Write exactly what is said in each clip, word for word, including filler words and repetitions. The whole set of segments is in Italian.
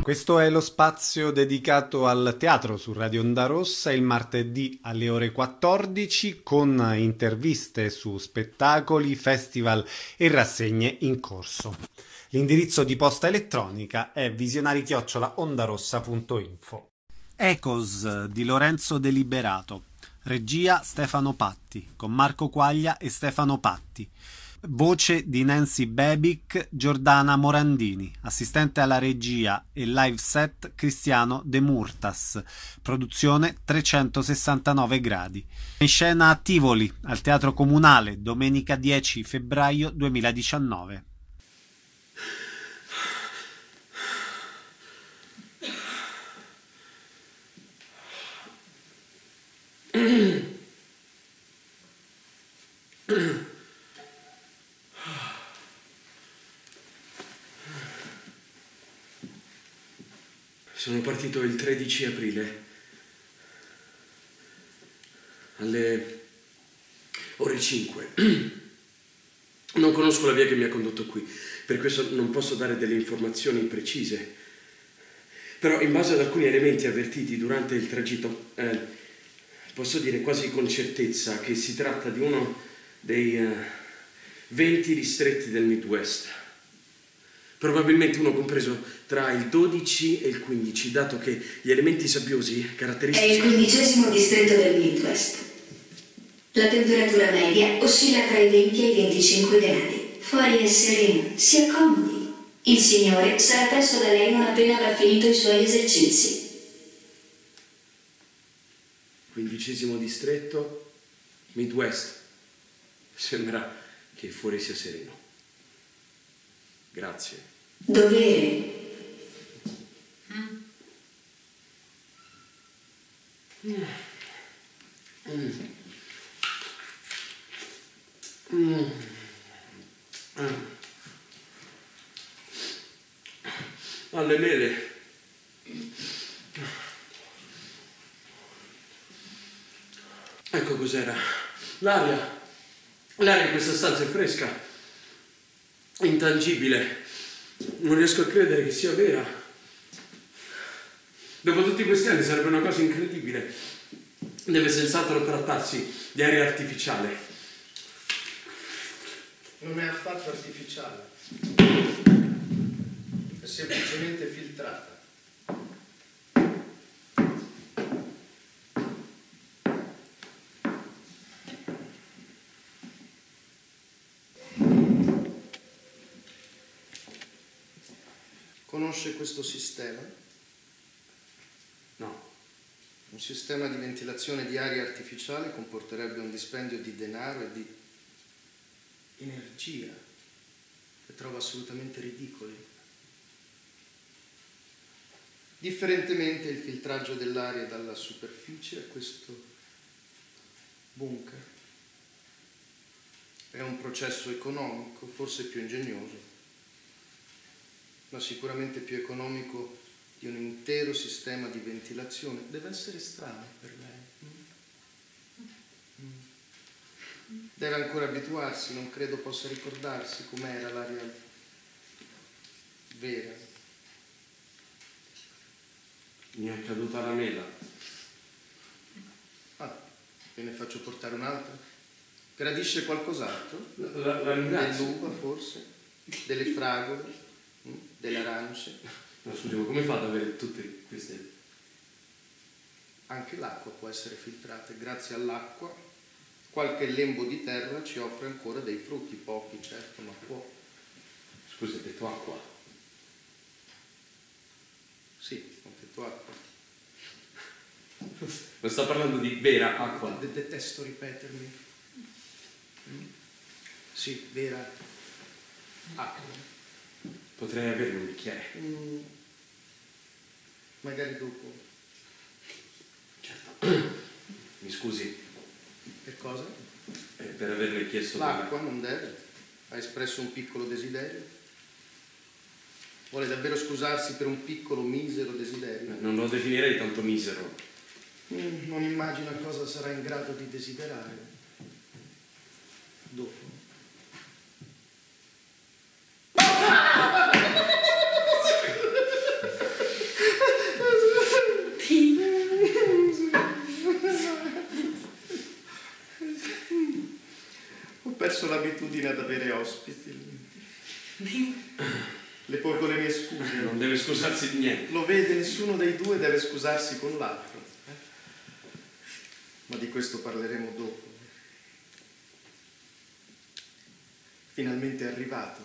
Questo è lo spazio dedicato al teatro su Radio Onda Rossa il martedì alle ore quattordici con interviste su spettacoli, festival e rassegne in corso. L'indirizzo di posta elettronica è visionari chiocciola ondarossa punto info. Ecos di Lorenzo De Liberato, regia Stefano Patti, con Marco Quaglia e Stefano Patti. Voce di Nancy Bebic, Giordana Morandini, assistente alla regia e live set Cristiano De Murtas, produzione trecentosessantanove gradi. In scena a Tivoli, al Teatro Comunale, domenica dieci febbraio duemiladiciannove. Sono partito il tredici aprile alle ore cinque. Non conosco la via che mi ha condotto qui, per questo non posso dare delle informazioni precise. Però in base ad alcuni elementi avvertiti durante il tragitto, eh, posso dire quasi con certezza che si tratta di uno dei eh, venti distretti del Midwest. Probabilmente uno compreso tra il dodici e il quindici, dato che gli elementi sabbiosi caratteristici... È il quindicesimo distretto del Midwest. La temperatura media oscilla tra i venti e i venticinque gradi. Fuori è sereno, si accomodi. Il signore sarà presto da lei non appena avrà finito i suoi esercizi. Quindicesimo distretto, Midwest. Sembra che fuori sia sereno. Grazie. Dovere. Mm. Mm. Mm. Mm. Mm. Alle mele. Ecco cos'era. L'aria. L'aria in questa stanza è fresca. Intangibile. Non riesco a credere che sia vera. Dopo tutti questi anni sarebbe una cosa incredibile. Deve senz'altro trattarsi di aria artificiale. Non è affatto artificiale. È semplicemente filtrata. Conosce questo sistema? No. Un sistema di ventilazione di aria artificiale comporterebbe un dispendio di denaro e di energia che trovo assolutamente ridicoli. Differentemente, il filtraggio dell'aria dalla superficie a questo bunker è un processo economico, forse più ingegnoso, ma sicuramente più economico di un intero sistema di ventilazione. Deve essere strano per lei. Mm. Deve ancora abituarsi, non credo possa ricordarsi com'era l'aria vera. Mi è caduta la mela. Ah, ve ne faccio portare un'altra? Gradisce qualcos'altro? La, la ringrazio. Dell'uva forse? Delle fragole? Delle arance? No, scusi, ma come fa ad avere tutte queste? Anche l'acqua può essere filtrata. Grazie all'acqua qualche lembo di terra ci offre ancora dei frutti, pochi certo, ma può. Scusi, ha detto acqua? Sì, ho detto acqua. Ma sta parlando di vera acqua? De- detesto ripetermi. Mm? Sì, vera acqua. Potrei avere un bicchiere. Mm. Magari dopo. Certo. Mi scusi. Per cosa? Eh, per averle chiesto... L'acqua come... non deve. Ha espresso un piccolo desiderio. Vuole davvero scusarsi per un piccolo, misero desiderio? Non lo definirei tanto misero. Mm, non immagino cosa sarà in grado di desiderare. Dopo. abitudine ad avere ospiti. Le porgo le mie scuse. Non deve scusarsi di niente. Lo vede, nessuno dei due deve scusarsi con l'altro. Eh? Ma di questo parleremo dopo. Finalmente è arrivato.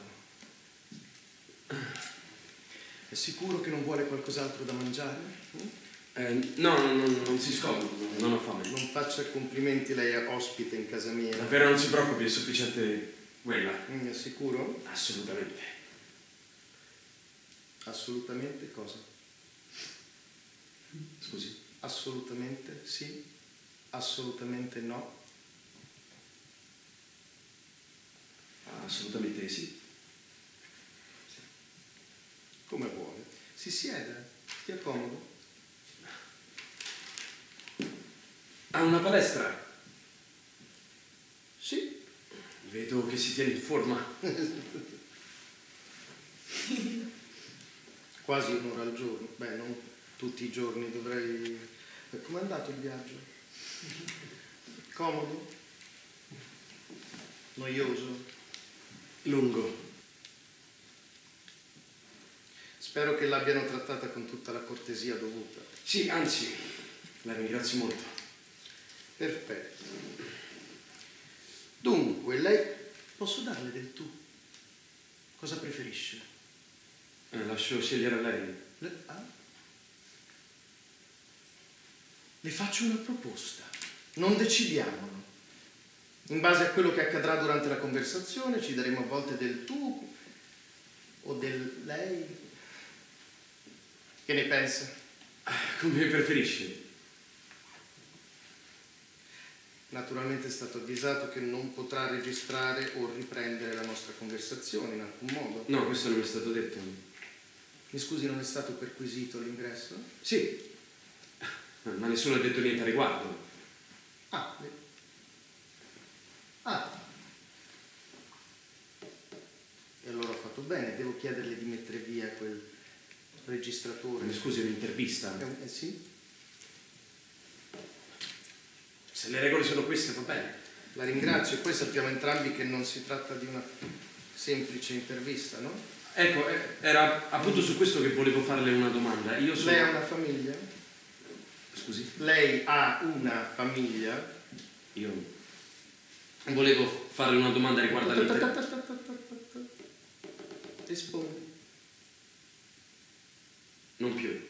È sicuro che non vuole qualcos'altro da mangiare? Eh, no, no, no, non si scomodi, non ho fame. Non faccia complimenti, lei è ospite in casa mia. Davvero non si preoccupi, è sufficiente quella. Mm, è sicuro? Assolutamente. Assolutamente cosa? Scusi? Assolutamente sì, assolutamente no. Assolutamente sì. Come vuole. Si sieda, stia comodo. Ha una palestra? Sì. Vedo che si tiene in forma. Quasi un'ora al giorno. Beh, non tutti i giorni, dovrei... Com'è andato il viaggio? Comodo? Noioso? Lungo. Spero che l'abbiano trattata con tutta la cortesia dovuta. Sì, anzi, la ringrazio molto. Perfetto. Dunque, lei... Posso darle del tu? Cosa preferisce? Eh, lascio scegliere a lei. Le... Ah? Le faccio una proposta. Non decidiamolo. In base a quello che accadrà durante la conversazione ci daremo a volte del tu o del lei. Che ne pensa? Come preferisce? Naturalmente è stato avvisato che non potrà registrare o riprendere la nostra conversazione in alcun modo. No, questo non mi è stato detto. Mi scusi, non è stato perquisito l'ingresso? Sì, ma nessuno ha detto niente a riguardo. Ah, beh. Ah. E allora ho fatto bene, devo chiederle di mettere via quel registratore. Mi scusi, è un'intervista. Eh, eh sì. Se le regole sono queste, va bene. La ringrazio, e poi sappiamo entrambi che non si tratta di una semplice intervista, no? Ecco, eh, era appunto su questo che volevo farle una domanda. Io sono... Lei ha una famiglia? Scusi? Lei ha una famiglia? Io volevo farle una domanda riguardo all'intervista. Rispondi. Non più.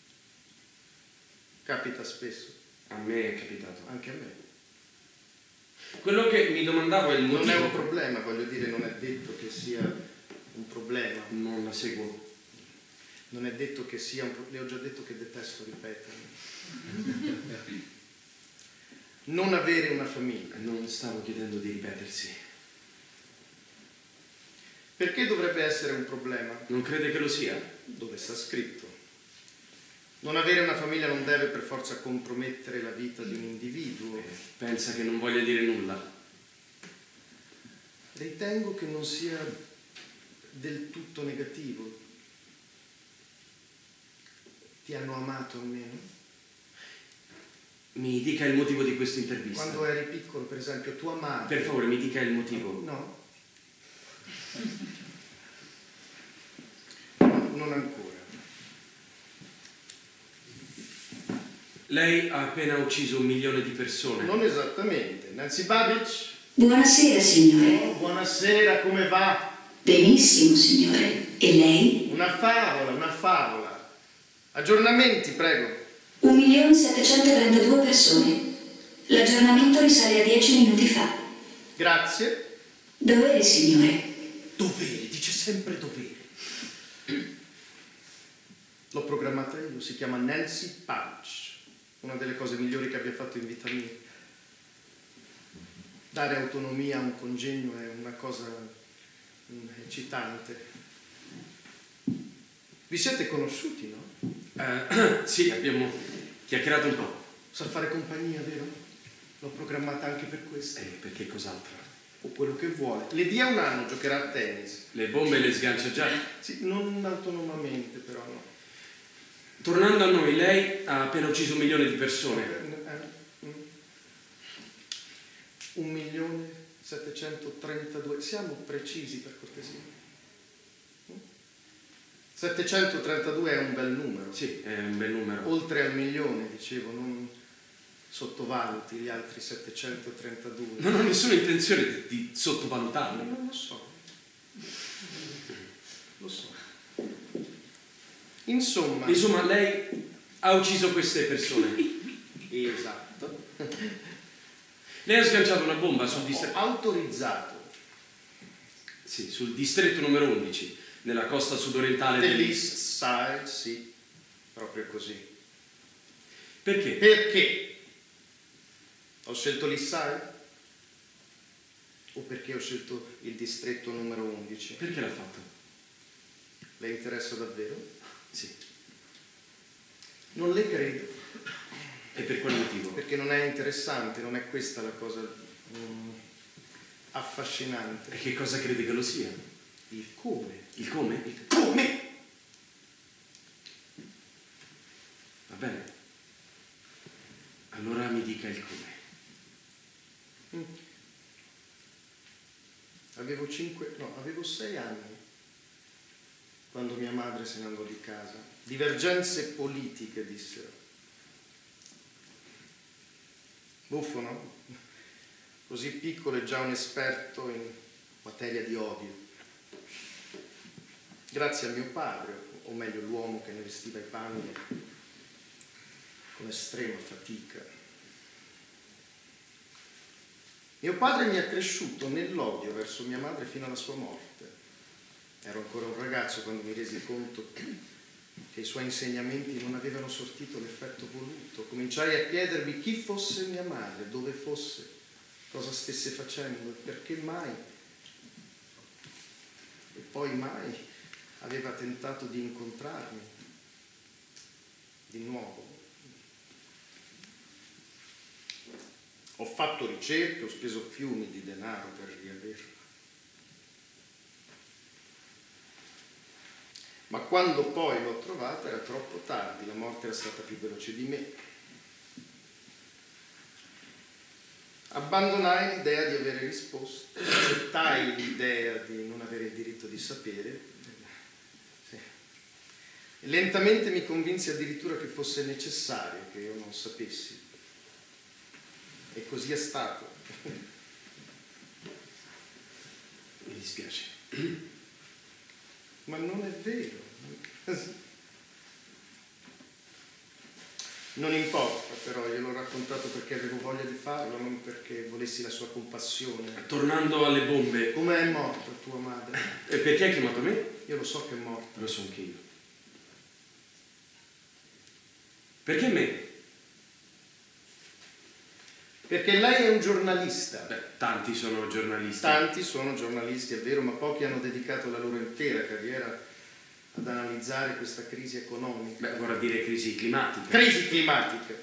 Capita spesso. A me è capitato. Anche a me. Quello che mi domandavo è il motivo... Non è un problema, voglio dire, non è detto che sia un problema. Non la seguo. Non è detto che sia un problema. Le ho già detto che detesto ripetermi. Non avere una famiglia. Non stavo chiedendo di ripetersi. Perché dovrebbe essere un problema? Non crede che lo sia? Dove sta scritto? Non avere una famiglia non deve per forza compromettere la vita di un individuo. Eh, pensa che non voglia dire nulla? Ritengo che non sia del tutto negativo. Ti hanno amato almeno? Mi dica il motivo di questa intervista. Quando eri piccolo, per esempio, tua madre... Per favore, mi dica il motivo. No. No, non ancora. Lei ha appena ucciso un milione di persone. Non esattamente. Nancy Babbage? Buonasera, signore. Oh, buonasera, come va? Benissimo, signore. E lei? Una favola, una favola. Aggiornamenti, prego. un milione settecentotrentadue persone. L'aggiornamento risale a dieci minuti fa. Grazie. Dovere, signore. Dovere, dice sempre dovere. L'ho programmata io, si chiama Nancy Babbage. Una delle cose migliori che abbia fatto in vita mia. Dare autonomia a un congegno è una cosa mm, eccitante. Vi siete conosciuti, no? Eh, sì, abbiamo chiacchierato un po'. Sa fare compagnia, vero? L'ho programmata anche per questo. Eh, perché cos'altro? O quello che vuole. Le dia un anno, giocherà a tennis. Le bombe le sgancia già. Sì, non autonomamente, però no. Tornando a noi, lei ha appena ucciso un milione di persone. Un milione settecentotrentadue, siamo precisi per cortesia. settecentotrentadue è un bel numero. Sì, è un bel numero. Oltre al milione, dicevo, non sottovaluti gli altri settecentotrentadue. Non ho nessuna intenzione di sottovalutarlo. Non lo so. Lo so. Insomma... Insomma, lei ha ucciso queste persone. Esatto. Lei ha sganciato una bomba sul distretto... Ho autorizzato. Sì, sul distretto numero undici, nella costa sudorientale dell'East Side, sì, proprio così. Perché? Perché? Ho scelto l'East Side? O perché ho scelto il distretto numero undici? Perché l'ha fatto? Le interessa davvero? Sì. Non le credo. E per quale motivo? Perché non è interessante, non è questa la cosa mm, affascinante. E che cosa crede che lo sia? Il come. Il come? Il come? Va bene. Allora mi dica il come. Mm. Avevo cinque, no, avevo sei anni quando mia madre se ne andò di casa. Divergenze politiche, dissero. Buffo, no? Così piccolo e già un esperto in materia di odio. Grazie a mio padre, o meglio l'uomo che ne vestiva i panni con estrema fatica. Mio padre mi ha cresciuto nell'odio verso mia madre fino alla sua morte. Ero ancora un ragazzo quando mi resi conto che i suoi insegnamenti non avevano sortito l'effetto voluto. Cominciai a chiedermi chi fosse mia madre, dove fosse, cosa stesse facendo e perché mai. E poi mai aveva tentato di incontrarmi di nuovo. Ho fatto ricerche, ho speso fiumi di denaro per riaverla. Ma quando poi l'ho trovata era troppo tardi, la morte era stata più veloce di me. Abbandonai l'idea di avere risposte, accettai l'idea di non avere il diritto di sapere. Sì. E lentamente mi convinsi addirittura che fosse necessario che io non sapessi. E così è stato. Mi dispiace. Ma non è vero. Non importa, però, gliel'ho raccontato perché avevo voglia di farlo, non perché volessi la sua compassione. Tornando alle bombe... Come è morta tua madre? E perché hai chiamato me? Io lo so che è morta. Lo so anche io. Perché me? Perché lei è un giornalista. Beh, tanti sono giornalisti. Tanti sono giornalisti, è vero, ma pochi hanno dedicato la loro intera carriera ad analizzare questa crisi economica. Beh, vorrà dire crisi climatica. Crisi climatica.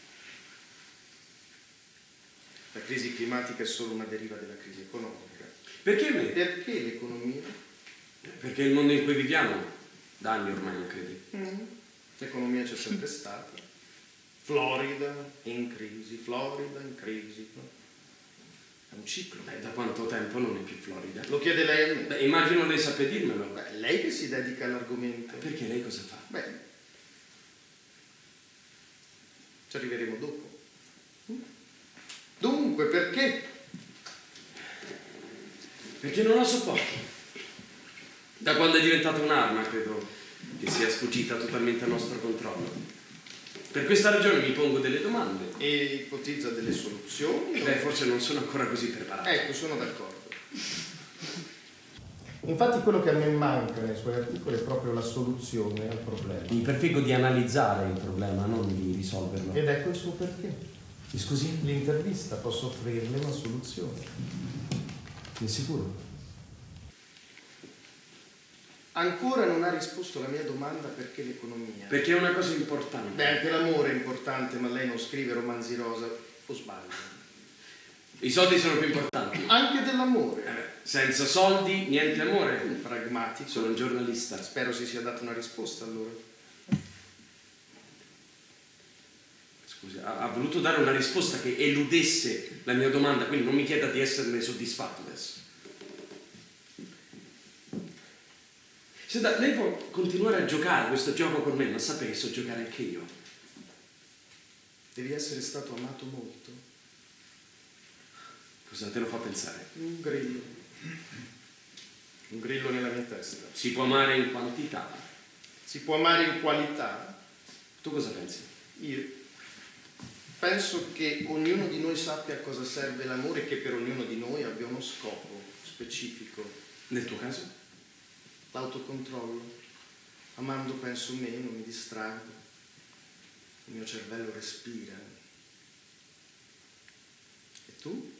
La crisi climatica è solo una deriva della crisi economica. Perché me? Perché l'economia? Perché il mondo in cui viviamo, da anni ormai non credi. Mm. L'economia c'è sempre stata. Florida in crisi, Florida in crisi. È un ciclo. Beh, da quanto tempo non è più Florida? Lo chiede lei a me? Beh, immagino lei sappia dirmelo. Beh, lei che si dedica all'argomento. Perché lei cosa fa? Beh, ci arriveremo dopo. Dunque, perché? Perché non la sopporto. Da quando è diventata un'arma, credo che sia sfuggita totalmente al nostro controllo. Per questa ragione mi pongo delle domande. E ipotizza delle soluzioni? Beh, forse non sono ancora così preparato. Ecco, sono d'accordo. Infatti quello che a me manca nei suoi articoli è proprio la soluzione al problema. Mi prefiggo di analizzare il problema, non di risolverlo. Ed ecco il suo perché. Mi scusi? L'intervista posso offrirle una soluzione. Di sicuro? Ancora non ha risposto alla mia domanda perché l'economia. Perché è una cosa importante. Beh, anche l'amore è importante, ma lei non scrive romanzi rosa, o sbaglio? I soldi sono più importanti. Anche dell'amore. Eh beh, senza soldi, niente amore. Pragmatico. Sono un giornalista. Spero si sia data una risposta allora. Scusi, ha, ha voluto dare una risposta che eludesse la mia domanda, quindi non mi chieda di esserne soddisfatto adesso. Senta, lei può continuare a giocare questo gioco con me, ma sapere che so giocare anche io. Devi essere stato amato molto. Cosa te lo fa pensare? Un grillo. Un grillo nella mia testa. Si può amare in quantità. Si può amare in qualità. Tu cosa pensi? Io penso che ognuno di noi sappia a cosa serve l'amore e che per ognuno di noi abbia uno scopo specifico. Nel tuo caso? L'autocontrollo. Amando penso meno, mi distraggo. Il mio cervello respira. E tu?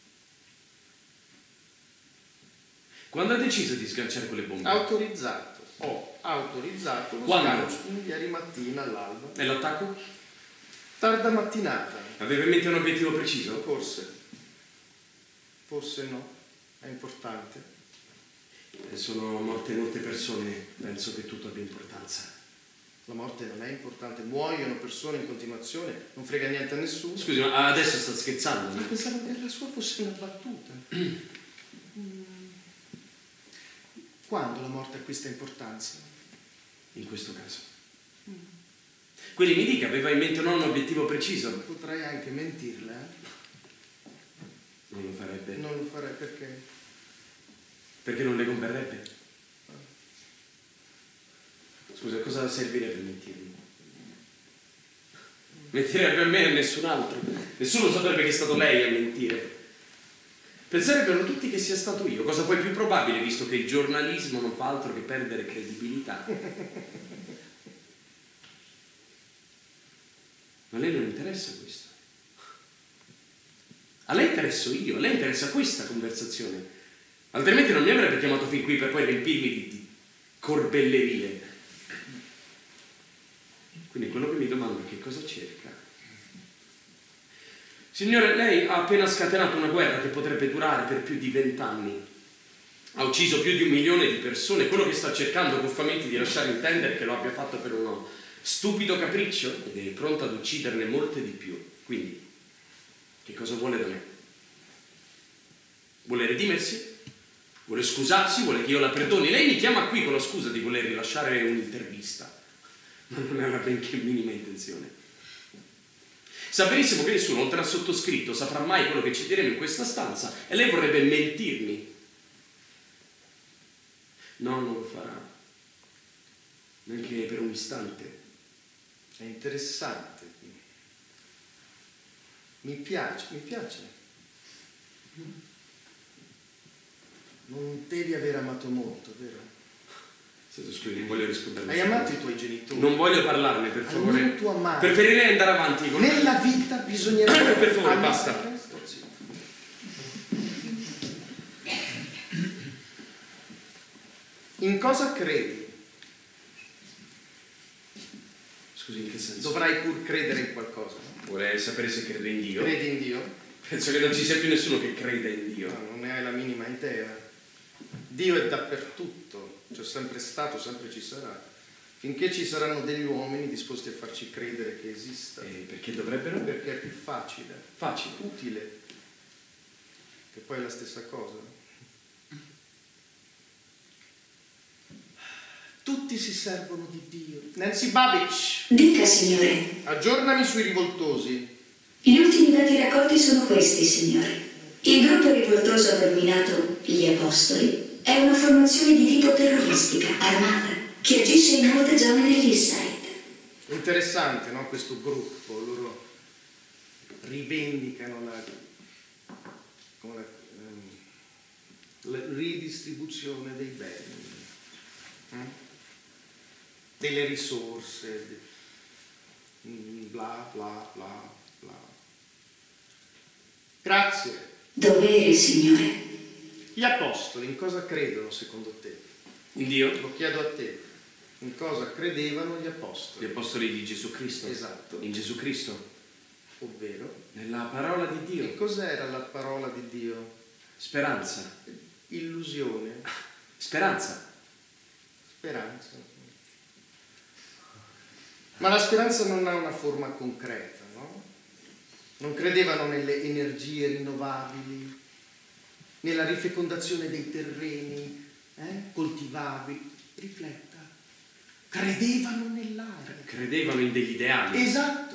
Quando ha deciso di sganciare quelle bombe? Autorizzato. Ho autorizzato lo Quando? sgancio ieri mattina all'alba. E l'attacco? Tarda mattinata. Aveva in mente un obiettivo preciso? Forse. Forse no. È importante. E sono morte molte persone, penso che tutto abbia importanza. La morte non è importante, muoiono persone in continuazione, non frega niente a nessuno. Scusi, ma adesso sta scherzando? Ma No? pensavo che la sua fosse una battuta. Mm. Quando la morte acquista importanza? In questo caso. Mm. Quindi mi dica, aveva in mente non un obiettivo preciso? Potrei anche mentirle, eh? Non lo farebbe. Non lo farei perché? Perché non le converrebbe? Scusa, cosa servirebbe mentirmi? Mentirebbe a me e a nessun altro. Nessuno saprebbe che è stato lei a mentire. Penserebbero tutti che sia stato io, cosa poi più probabile, visto che il giornalismo non fa altro che perdere credibilità. Ma a lei non interessa questo. A lei interesso io, a lei interessa questa conversazione. Altrimenti non mi avrebbe chiamato fin qui per poi riempirmi di, di corbellerie. Quindi quello che mi domando è che cosa cerca. Signore, lei ha appena scatenato una guerra che potrebbe durare per più di vent'anni. Ha ucciso più di un milione di persone. Quello che sta cercando goffamente di lasciare intendere che lo abbia fatto per uno stupido capriccio ed è pronto ad ucciderne molte di più. Quindi, che cosa vuole da me? Vuole redimersi? Vuole scusarsi? Vuole che io la perdoni? Lei mi chiama qui con la scusa di voler rilasciare un'intervista. Ma non è una benché minima intenzione. Sa benissimo che nessuno, oltre al sottoscritto, saprà mai quello che ci diremo in questa stanza e lei vorrebbe mentirmi. No, non lo farà. Neanche per un istante. È interessante. Mi piace, mi piace. Non devi aver amato molto, vero? Scusi, non voglio rispondere. Hai amato i tuoi genitori? Non voglio parlarne, per favore. Almeno tu amavi. Preferirei andare avanti con... Nella vita bisognerebbe... Per favore, amare. basta. Sto zitto. In cosa credi? Scusi, in che senso? Dovrai pur credere in qualcosa. No? Vuole sapere se crede in Dio? Credi in Dio? Penso che non ci sia più nessuno che creda in Dio. No, non ne hai la minima idea. Dio è dappertutto, c'è sempre stato, sempre ci sarà. Finché ci saranno degli uomini disposti a farci credere che esista. E perché dovrebbero? Perché è più facile. Facile. Utile. Che poi è la stessa cosa. Tutti si servono di Dio. Nancy Babbage. Dica, signore. Aggiornami sui rivoltosi. Gli ultimi dati raccolti sono questi, signore. Il gruppo rivoltoso denominato gli Apostoli è una formazione di tipo terroristica, armata, che agisce in molte zone dell'East Side. Interessante, no? Questo gruppo, loro rivendicano la, come la, ehm, la ridistribuzione dei beni, eh? Delle risorse, de, bla bla bla bla. Grazie. Dovere, signore. Gli apostoli in cosa credono secondo te? In Dio? Lo chiedo a te. In cosa credevano gli apostoli? Gli apostoli di Gesù Cristo. Esatto. In Gesù Cristo. Ovvero? Nella parola di Dio. Che cos'era la parola di Dio? Speranza. Illusione. Speranza. Speranza. Ma la speranza non ha una forma concreta, no? Non credevano nelle energie rinnovabili, nella rifecondazione dei terreni eh, coltivabili. Rifletta. Credevano nell'aria. Credevano in degli ideali. Esatto.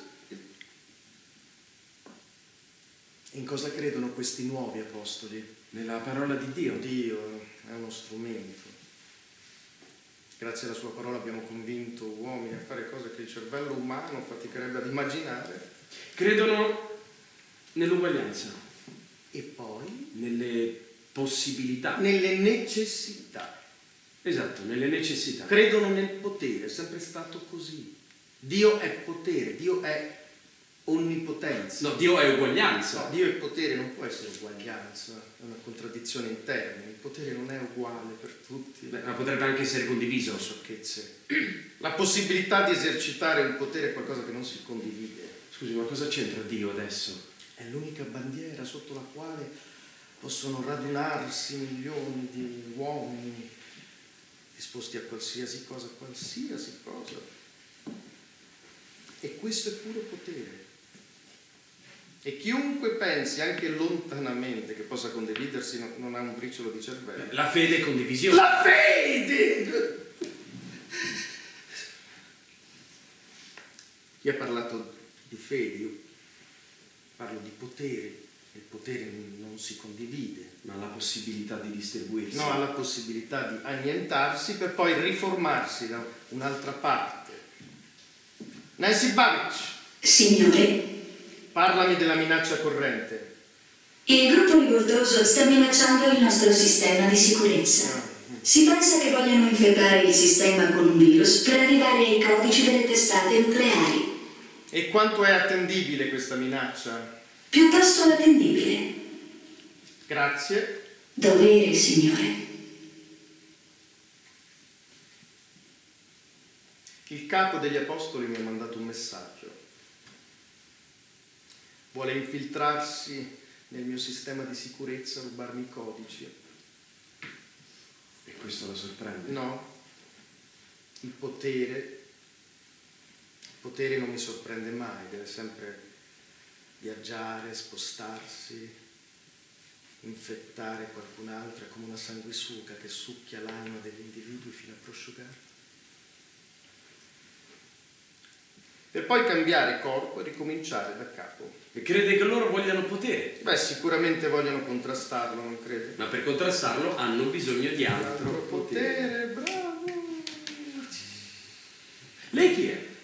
E in cosa credono questi nuovi apostoli? Nella parola di Dio. Dio è uno strumento. Grazie alla sua parola abbiamo convinto uomini a fare cose che il cervello umano faticherebbe ad immaginare. Credono nell'uguaglianza. E poi? Nelle possibilità. Nelle necessità. Esatto, nelle necessità. Credono nel potere, è sempre stato così. Dio è potere, Dio è onnipotenza. No, Dio è uguaglianza. No, Dio è potere, non può essere uguaglianza, è una contraddizione in termini. Il potere non è uguale per tutti. Beh, ma potrebbe anche essere condiviso. Sciocchezze. La possibilità di esercitare un potere è qualcosa che non si condivide. Scusi, ma cosa c'entra Dio adesso? È l'unica bandiera sotto la quale possono radunarsi milioni di uomini disposti a qualsiasi cosa, qualsiasi cosa. E questo è puro potere. E chiunque pensi, anche lontanamente, che possa condividersi, no, non ha un briciolo di cervello. La fede è condivisione. La fede! Chi ha parlato di fede? Io parlo di potere. Il potere non si condivide. Ma ha la possibilità di distribuirsi. No, ha la possibilità di annientarsi per poi riformarsi da un'altra parte. Nancy Babbage. Signore. Parlami della minaccia corrente. Il gruppo rivoltoso sta minacciando il nostro sistema di sicurezza. Si pensa che vogliano infettare il sistema con un virus per arrivare ai codici delle testate nucleari. E quanto è attendibile questa minaccia? Piuttosto attendibile. Grazie. Dovere, Signore. Il capo degli apostoli mi ha mandato un messaggio. Vuole infiltrarsi nel mio sistema di sicurezza, rubarmi i codici. E questo la sorprende? No. Il potere, il potere non mi sorprende mai, deve sempre viaggiare, spostarsi, infettare qualcun altro, è come una sanguisuga che succhia l'anima degli individui fino a prosciugare. Per poi cambiare corpo e ricominciare da capo. E crede che loro vogliano potere? Beh, sicuramente vogliono contrastarlo, non crede? Ma per contrastarlo hanno bisogno di altro, altro potere. potere, bravo! Lei chi è?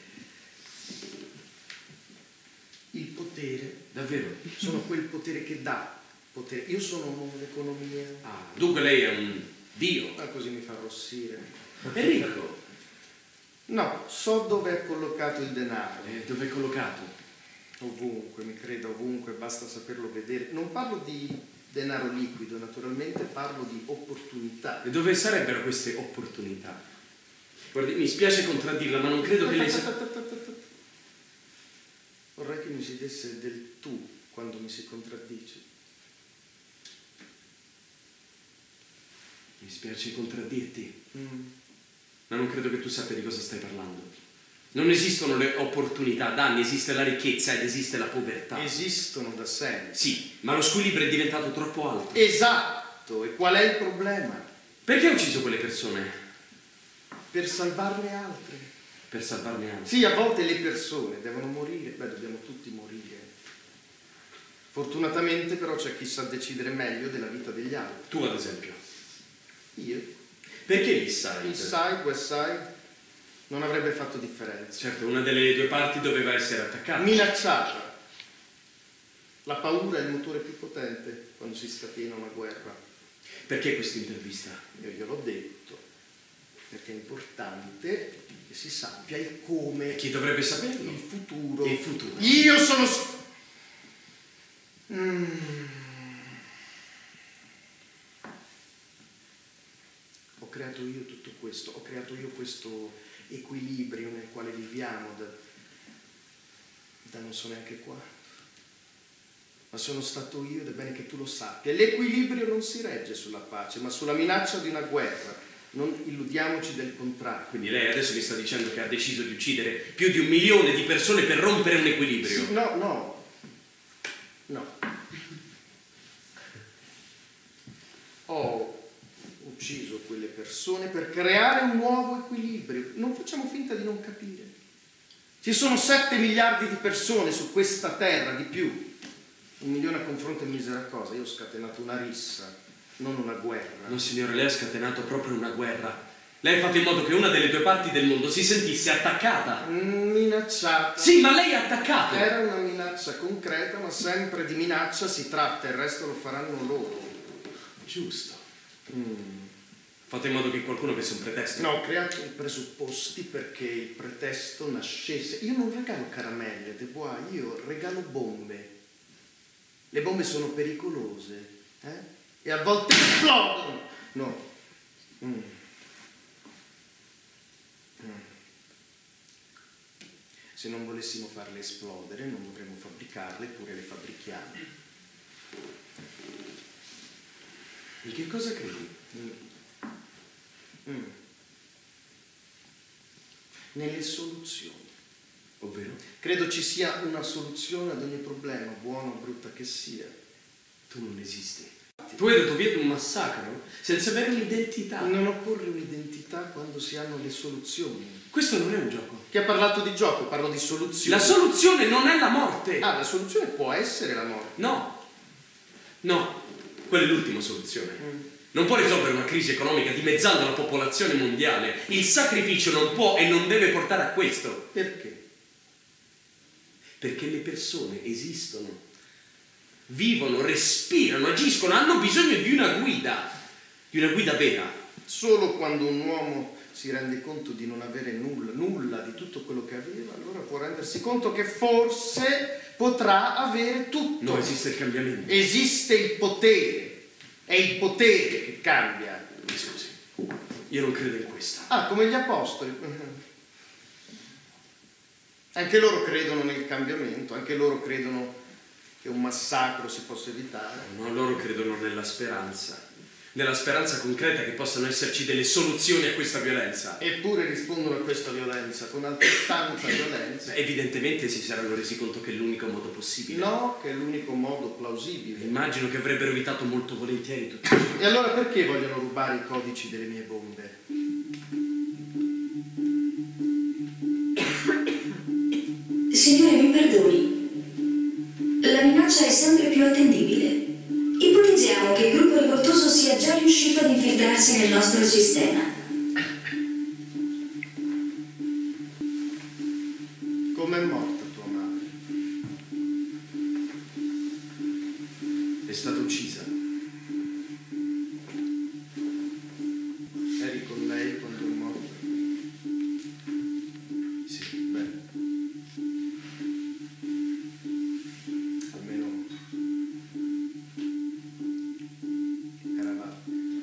Il potere. Davvero? Sono quel potere che dà potere. Io sono un uomo d'economia. Ah, dunque lei è un dio. Ma così mi fa arrossire. È ricco? No, so dove è collocato il denaro. E dove è collocato? Ovunque, mi creda, ovunque, basta saperlo vedere. Non parlo di denaro liquido, naturalmente parlo di opportunità. E dove sarebbero queste opportunità? Guardi, mi spiace contraddirla, ma non credo che lei sa... Vorrei che mi si desse del tu quando mi si contraddice. Mi spiace contraddirti, Mm. ma non credo che tu sappia di cosa stai parlando. Non esistono le opportunità, Danny, esiste la ricchezza ed esiste la povertà. Esistono da sempre. Sì, ma lo squilibrio è diventato troppo alto. Esatto, e qual è il problema? Perché ha ucciso quelle persone? Per salvarne altre. Per salvarne altri. Sì, a volte le persone devono morire, beh, dobbiamo tutti morire. Fortunatamente però c'è chi sa decidere meglio della vita degli altri. Tu ad esempio. Io? Perché il side? East Side, West Side, non avrebbe fatto differenza. Certo, una delle due parti doveva essere attaccata. Minacciata. La paura è il motore più potente quando si scatena una guerra. Perché questa intervista? Io gliel'ho detto, perché è importante che si sappia il come. E chi dovrebbe saperlo? Il futuro. Il futuro. Io sono... Mm. Ho creato io tutto questo, ho creato io questo equilibrio nel quale viviamo da, da non so neanche qua. Ma sono stato io ed è bene che tu lo sappia. L'equilibrio non si regge sulla pace, ma sulla minaccia di una guerra. Non illudiamoci del contrario. Quindi lei adesso mi sta dicendo che ha deciso di uccidere più di un milione di persone per rompere un equilibrio? Sì, no, no. No. Ho ucciso quelle persone per creare un nuovo equilibrio. Non facciamo finta di non capire. Ci sono sette miliardi di persone su questa terra, di più. Un milione a confronto è misera cosa. Io ho scatenato una rissa, non una guerra. No, signore, lei ha scatenato proprio una guerra. Lei ha fatto in modo che una delle due parti del mondo si sentisse attaccata. Mm, minacciata. Sì, ma lei è attaccato. Era una minaccia concreta, ma sempre di minaccia si tratta, il resto lo faranno loro. Giusto. Mm. Fate in modo che qualcuno avesse un pretesto. No, ho creato i presupposti perché il pretesto nascesse. Io non regalo caramelle, De Bois, io regalo bombe. Le bombe sono pericolose, eh? E a volte esplodono. No. Mm. Mm. Se non volessimo farle esplodere, non dovremmo fabbricarle, eppure le fabbrichiamo. In che cosa credi? Mm. Mm. Nelle soluzioni. Ovvero? Credo ci sia una soluzione ad ogni problema, buona o brutta che sia. Tu non esisti. Tu hai dato via ad un massacro senza avere un'identità. Non occorre un'identità quando si hanno le soluzioni. Questo non è un gioco. Chi ha parlato di gioco? Parlo di soluzioni. La soluzione non è la morte. Ah, la soluzione può essere la morte. No. No. Quella è l'ultima soluzione. Mm. Non può risolvere una crisi economica dimezzando la popolazione mondiale. Il sacrificio non può e non deve portare a questo. Perché? Perché le persone esistono, vivono, respirano, agiscono, hanno bisogno di una guida, di una guida vera. Solo quando un uomo si rende conto di non avere nulla, nulla di tutto quello che aveva, allora può rendersi conto che forse potrà avere tutto. Non esiste il cambiamento. Esiste il potere. È il potere che cambia. Mi scusi, io non credo in questo. Ah, come gli apostoli. Anche loro credono nel cambiamento, anche loro credono che un massacro si possa evitare. No, loro credono nella speranza, nella speranza concreta che possano esserci delle soluzioni a questa violenza. Eppure rispondono a questa violenza con altrettanta violenza. Evidentemente si saranno resi conto che è l'unico modo possibile. No, che è l'unico modo plausibile. Immagino che avrebbero evitato molto volentieri tutto ciò. E allora perché vogliono rubare i codici delle mie bombe? Signore, mi perdoni. La minaccia è sempre più attendibile. Ipotizziamo che il gruppo rivoltoso sia già riuscito ad infiltrarsi nel nostro sistema. Com'è morta tua madre? È stata uccisa. Eri con lei quando è morta? Sì. Beh. Almeno eravate.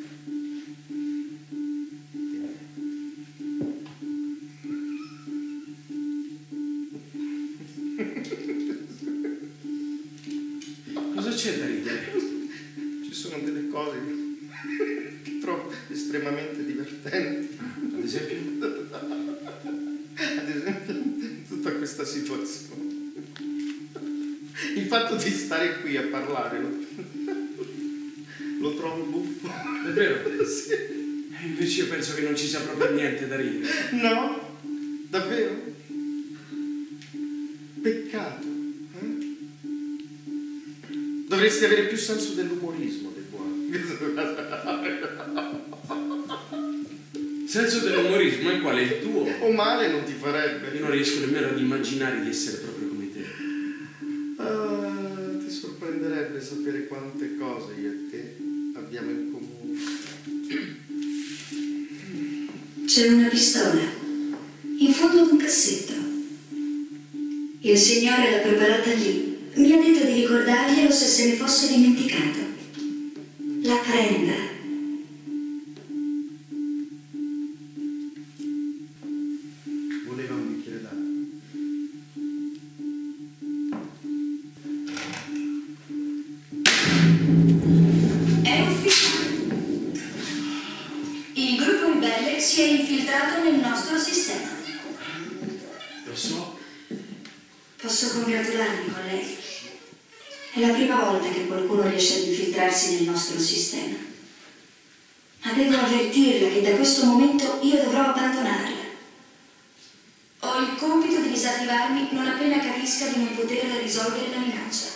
Cosa c'è da ridere? Ci sono delle cose che trovo estremamente divertenti. Ad esempio? Ad esempio, tutta questa situazione. Il fatto di stare qui a parlare lo, lo trovo buffo. È vero? Sì. E invece io penso che non ci sia proprio niente da ridere. No? Davvero? Peccato. Eh? Dovresti avere più senso dell'umorismo, De Bois. Senso dell'umorismo è quale? Il tuo? O male non ti farebbe. Io non riesco nemmeno ad immaginare di essere proprio come te. Ah, ti sorprenderebbe sapere quante cose io e te abbiamo in comune. C'è una pistola in fondo ad un cassetto. Il signore l'ha preparata lì. Mi ha detto di ricordarglielo se se ne fosse dimenticato. La prenda. Voleva un bicchiere d'acqua. È ufficiale. Il gruppo ribelle si è infiltrato nel nostro sistema. Lo so. Posso congratularmi con lei? È la prima volta che qualcuno riesce ad infiltrarsi nel nostro sistema. Ma devo avvertirla che da questo momento io dovrò abbandonarla. Ho il compito di disattivarmi non appena capisca di non poter risolvere la minaccia.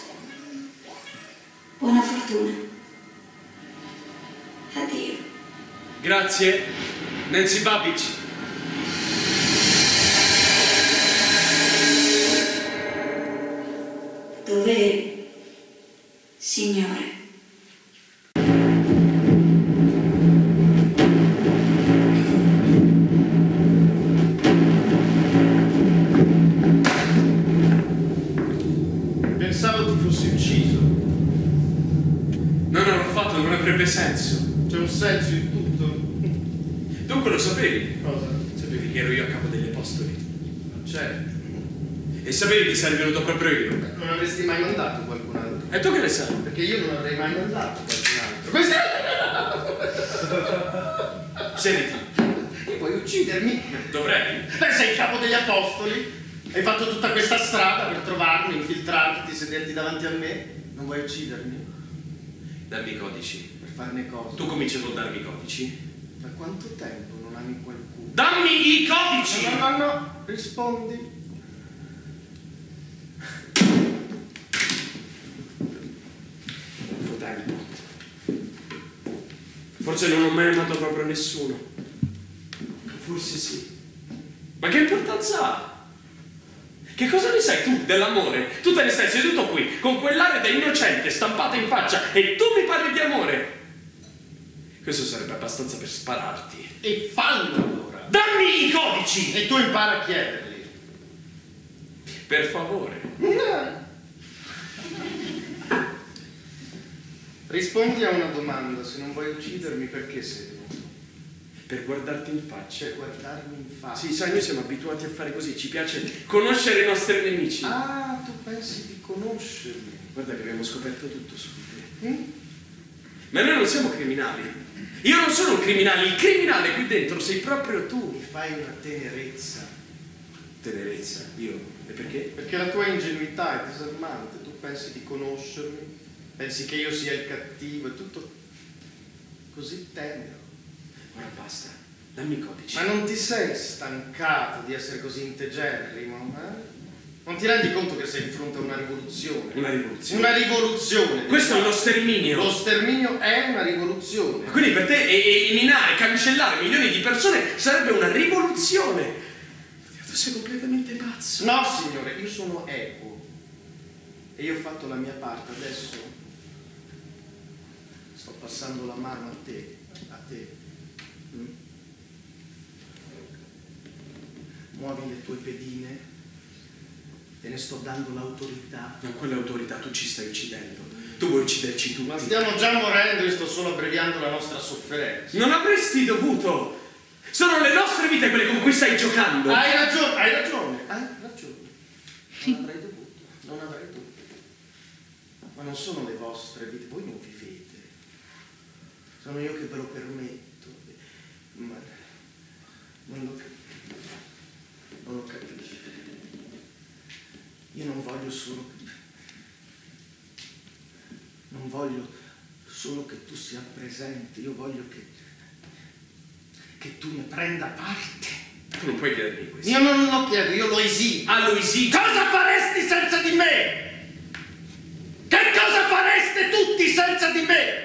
Buona fortuna. Addio. Grazie, Nancy Babbage. Dovere, signore. Pensavo ti fossi ucciso. No, non l'ho fatto, non avrebbe senso. C'è un senso in tutto. Dunque lo sapevi? Cosa? Sapevi che ero io a capo degli apostoli? Certo. E sapevi che sarei venuto proprio io? Non avresti mai mandato qualcun altro. E tu che ne sai? Perché io non avrei mai mandato qualcun altro. Questo... Sediti. E vuoi uccidermi? Dovrei? Beh, sei il capo degli apostoli. Hai fatto tutta questa strada per trovarmi, infiltrarti, sederti davanti a me. Non vuoi uccidermi? Dammi i codici. Per farne cosa? Tu cominci a non darmi i codici? Da quanto tempo non ami qualcuno? Dammi i codici! No, no, no, no. Rispondi. Fratello. Forse non ho mai amato proprio nessuno. Forse sì. Ma che importanza ha? Che cosa ne sai tu dell'amore? Tu te ne stai seduto qui con quell'aria da innocente stampata in faccia e tu mi parli di amore. Questo sarebbe abbastanza per spararti. E fallo allora. Dammi i codici! E tu impara a chiederli. Per favore. Rispondi a una domanda. Se non vuoi uccidermi, perché sei venuto? Per guardarti in faccia. Per guardarmi in faccia. Sì, sai, noi siamo abituati a fare così. Ci piace conoscere i nostri nemici. Ah, tu pensi di conoscermi. Guarda che abbiamo scoperto tutto su di te. Mm? Ma noi non siamo criminali. Io non sono un criminale. Il criminale qui dentro sei proprio tu. Mi fai una tenerezza. Tenerezza. Io? E perché? Perché la tua ingenuità è disarmante. Tu pensi di conoscermi. Pensi che io sia il cattivo. È tutto così tenero. Ma basta. Dammi i codici. Ma non ti sei stancato di essere così integerrimo? Eh? Non ti rendi conto che sei di fronte a una rivoluzione? Una rivoluzione. Una rivoluzione. Questo è uno sterminio. Lo sterminio è una rivoluzione. Quindi per te e- eliminare, cancellare milioni di persone sarebbe una rivoluzione. Dio, tu sei completamente pazzo. No, signore, io sono equo. E io ho fatto la mia parte. Adesso sto passando la mano a te. A te. Mm? Muovi le tue pedine. Te ne sto dando l'autorità. Con quell'autorità tu ci stai uccidendo. Tu vuoi ucciderci tutti. Ma stiamo già morendo e sto solo abbreviando la nostra sofferenza. Non avresti dovuto. Sono le nostre vite quelle con cui stai giocando. Hai ragione, hai ragione, hai ragione. Non avrei dovuto, non avrei dovuto. Ma non sono le vostre vite, voi non vivete. Sono io che ve lo permetto. Ma non lo capisco. Non lo capisco. Io non voglio solo... Non voglio solo che tu sia presente. Io voglio che... che tu ne prenda parte. Tu non puoi chiedermi questo. Io non lo chiedo, io lo esigo. Ah, lo esigo. Cosa faresti senza di me? Che cosa fareste tutti senza di me?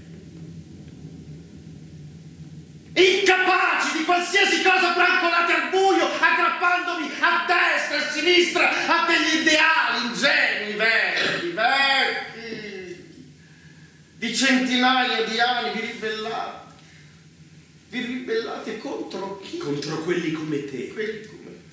Incapaci di qualsiasi cosa, brancolati al buio, aggrappandovi a destra e a sinistra a degli ideali ingenui, vecchi, vecchi. Di centinaia di anni vi ribellate. Vi ribellate contro chi? Contro quelli come te. Quelli come te.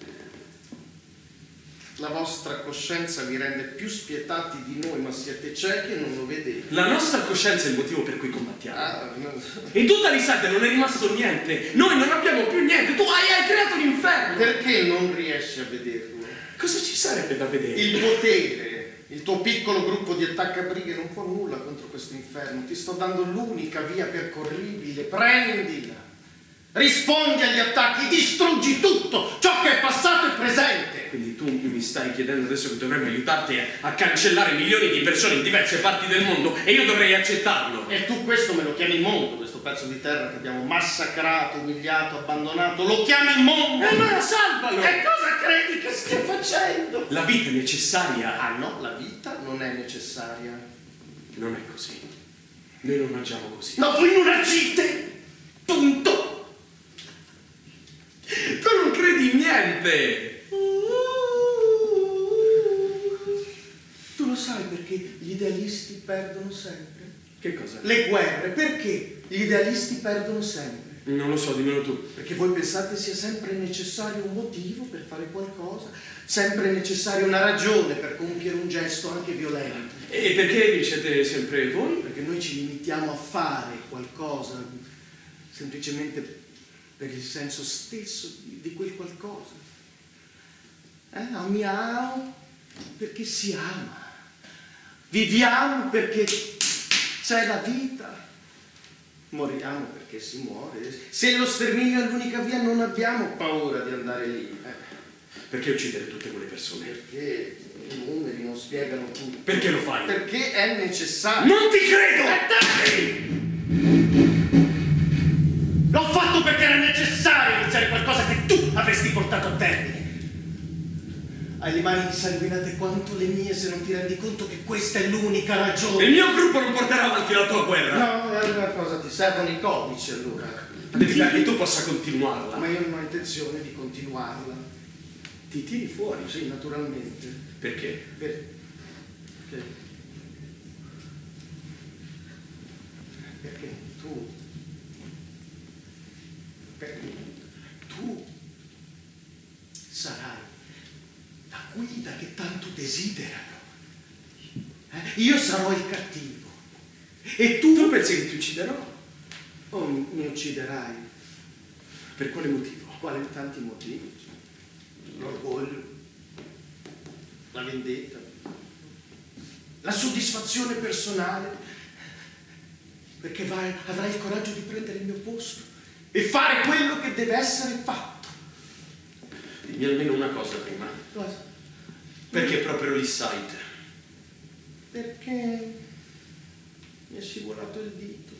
La vostra coscienza vi rende più spietati di noi, ma siete ciechi e non lo vedete. La nostra coscienza è il motivo per cui combattiamo. Ah, no. In tutta l'Isarda non è rimasto niente. Noi non abbiamo più niente. Tu hai, hai creato l'inferno. Perché non riesci a vederlo? Cosa ci sarebbe da vedere? Il potere, il tuo piccolo gruppo di attaccabrighe non può nulla contro questo inferno. Ti sto dando l'unica via percorribile. Prendila. Rispondi agli attacchi, distruggi tutto ciò che è passato e presente. Quindi tu mi stai chiedendo adesso che dovremmo aiutarti a, a cancellare milioni di persone in diverse parti del mondo e io dovrei accettarlo. E tu questo me lo chiami mondo, questo pezzo di terra che abbiamo massacrato, umiliato, abbandonato, lo chiami mondo? E allora salvalo! E cosa credi che stia facendo? La vita è necessaria. Ah no, la vita non è necessaria. Non è così. Noi non agiamo così. No, voi non agite! Punto! Tu non credi in niente! Tu lo sai perché gli idealisti perdono sempre? Che cosa? Le guerre, perché gli idealisti perdono sempre? Non lo so, dimmelo tu. Perché voi pensate sia sempre necessario un motivo per fare qualcosa, sempre necessaria una ragione per compiere un gesto anche violento. E perché vincete sempre voi? Perché noi ci limitiamo a fare qualcosa semplicemente per il senso stesso di quel qualcosa. Eh? Amiamo perché si ama. Viviamo perché c'è la vita. Moriamo perché si muore. Se lo sterminio è l'unica via non abbiamo paura di andare lì. Eh. Perché uccidere tutte quelle persone? Perché i numeri non spiegano tutto. Perché lo fai? Perché è necessario. Non ti credo! Eh, dai! L'ho fatto perché era necessario iniziare qualcosa che tu avresti portato a termine. Hai le mani insanguinate quanto le mie se non ti rendi conto che questa è l'unica ragione. Il mio gruppo non porterà avanti la tua guerra. No, e allora cosa ti servono i codici allora? Devi che tu possa continuarla. Ma io non ho intenzione di continuarla. Ti tiri fuori? Sì, naturalmente. Perché? Per... Perché? Perché tu... Perché tu sarai la guida che tanto desiderano. Eh? Io sarò il cattivo. E tu... Tu pensi che ti ucciderò? Oh, mi ucciderai. Per quale motivo? Quali tanti motivi? L'orgoglio, la vendetta, la soddisfazione personale, perché vai, avrai il coraggio di prendere il mio posto e fare quello che deve essere fatto. Dimmi almeno una cosa prima. Cosa? Perché proprio l'E-Site? Perché mi è scivolato il dito.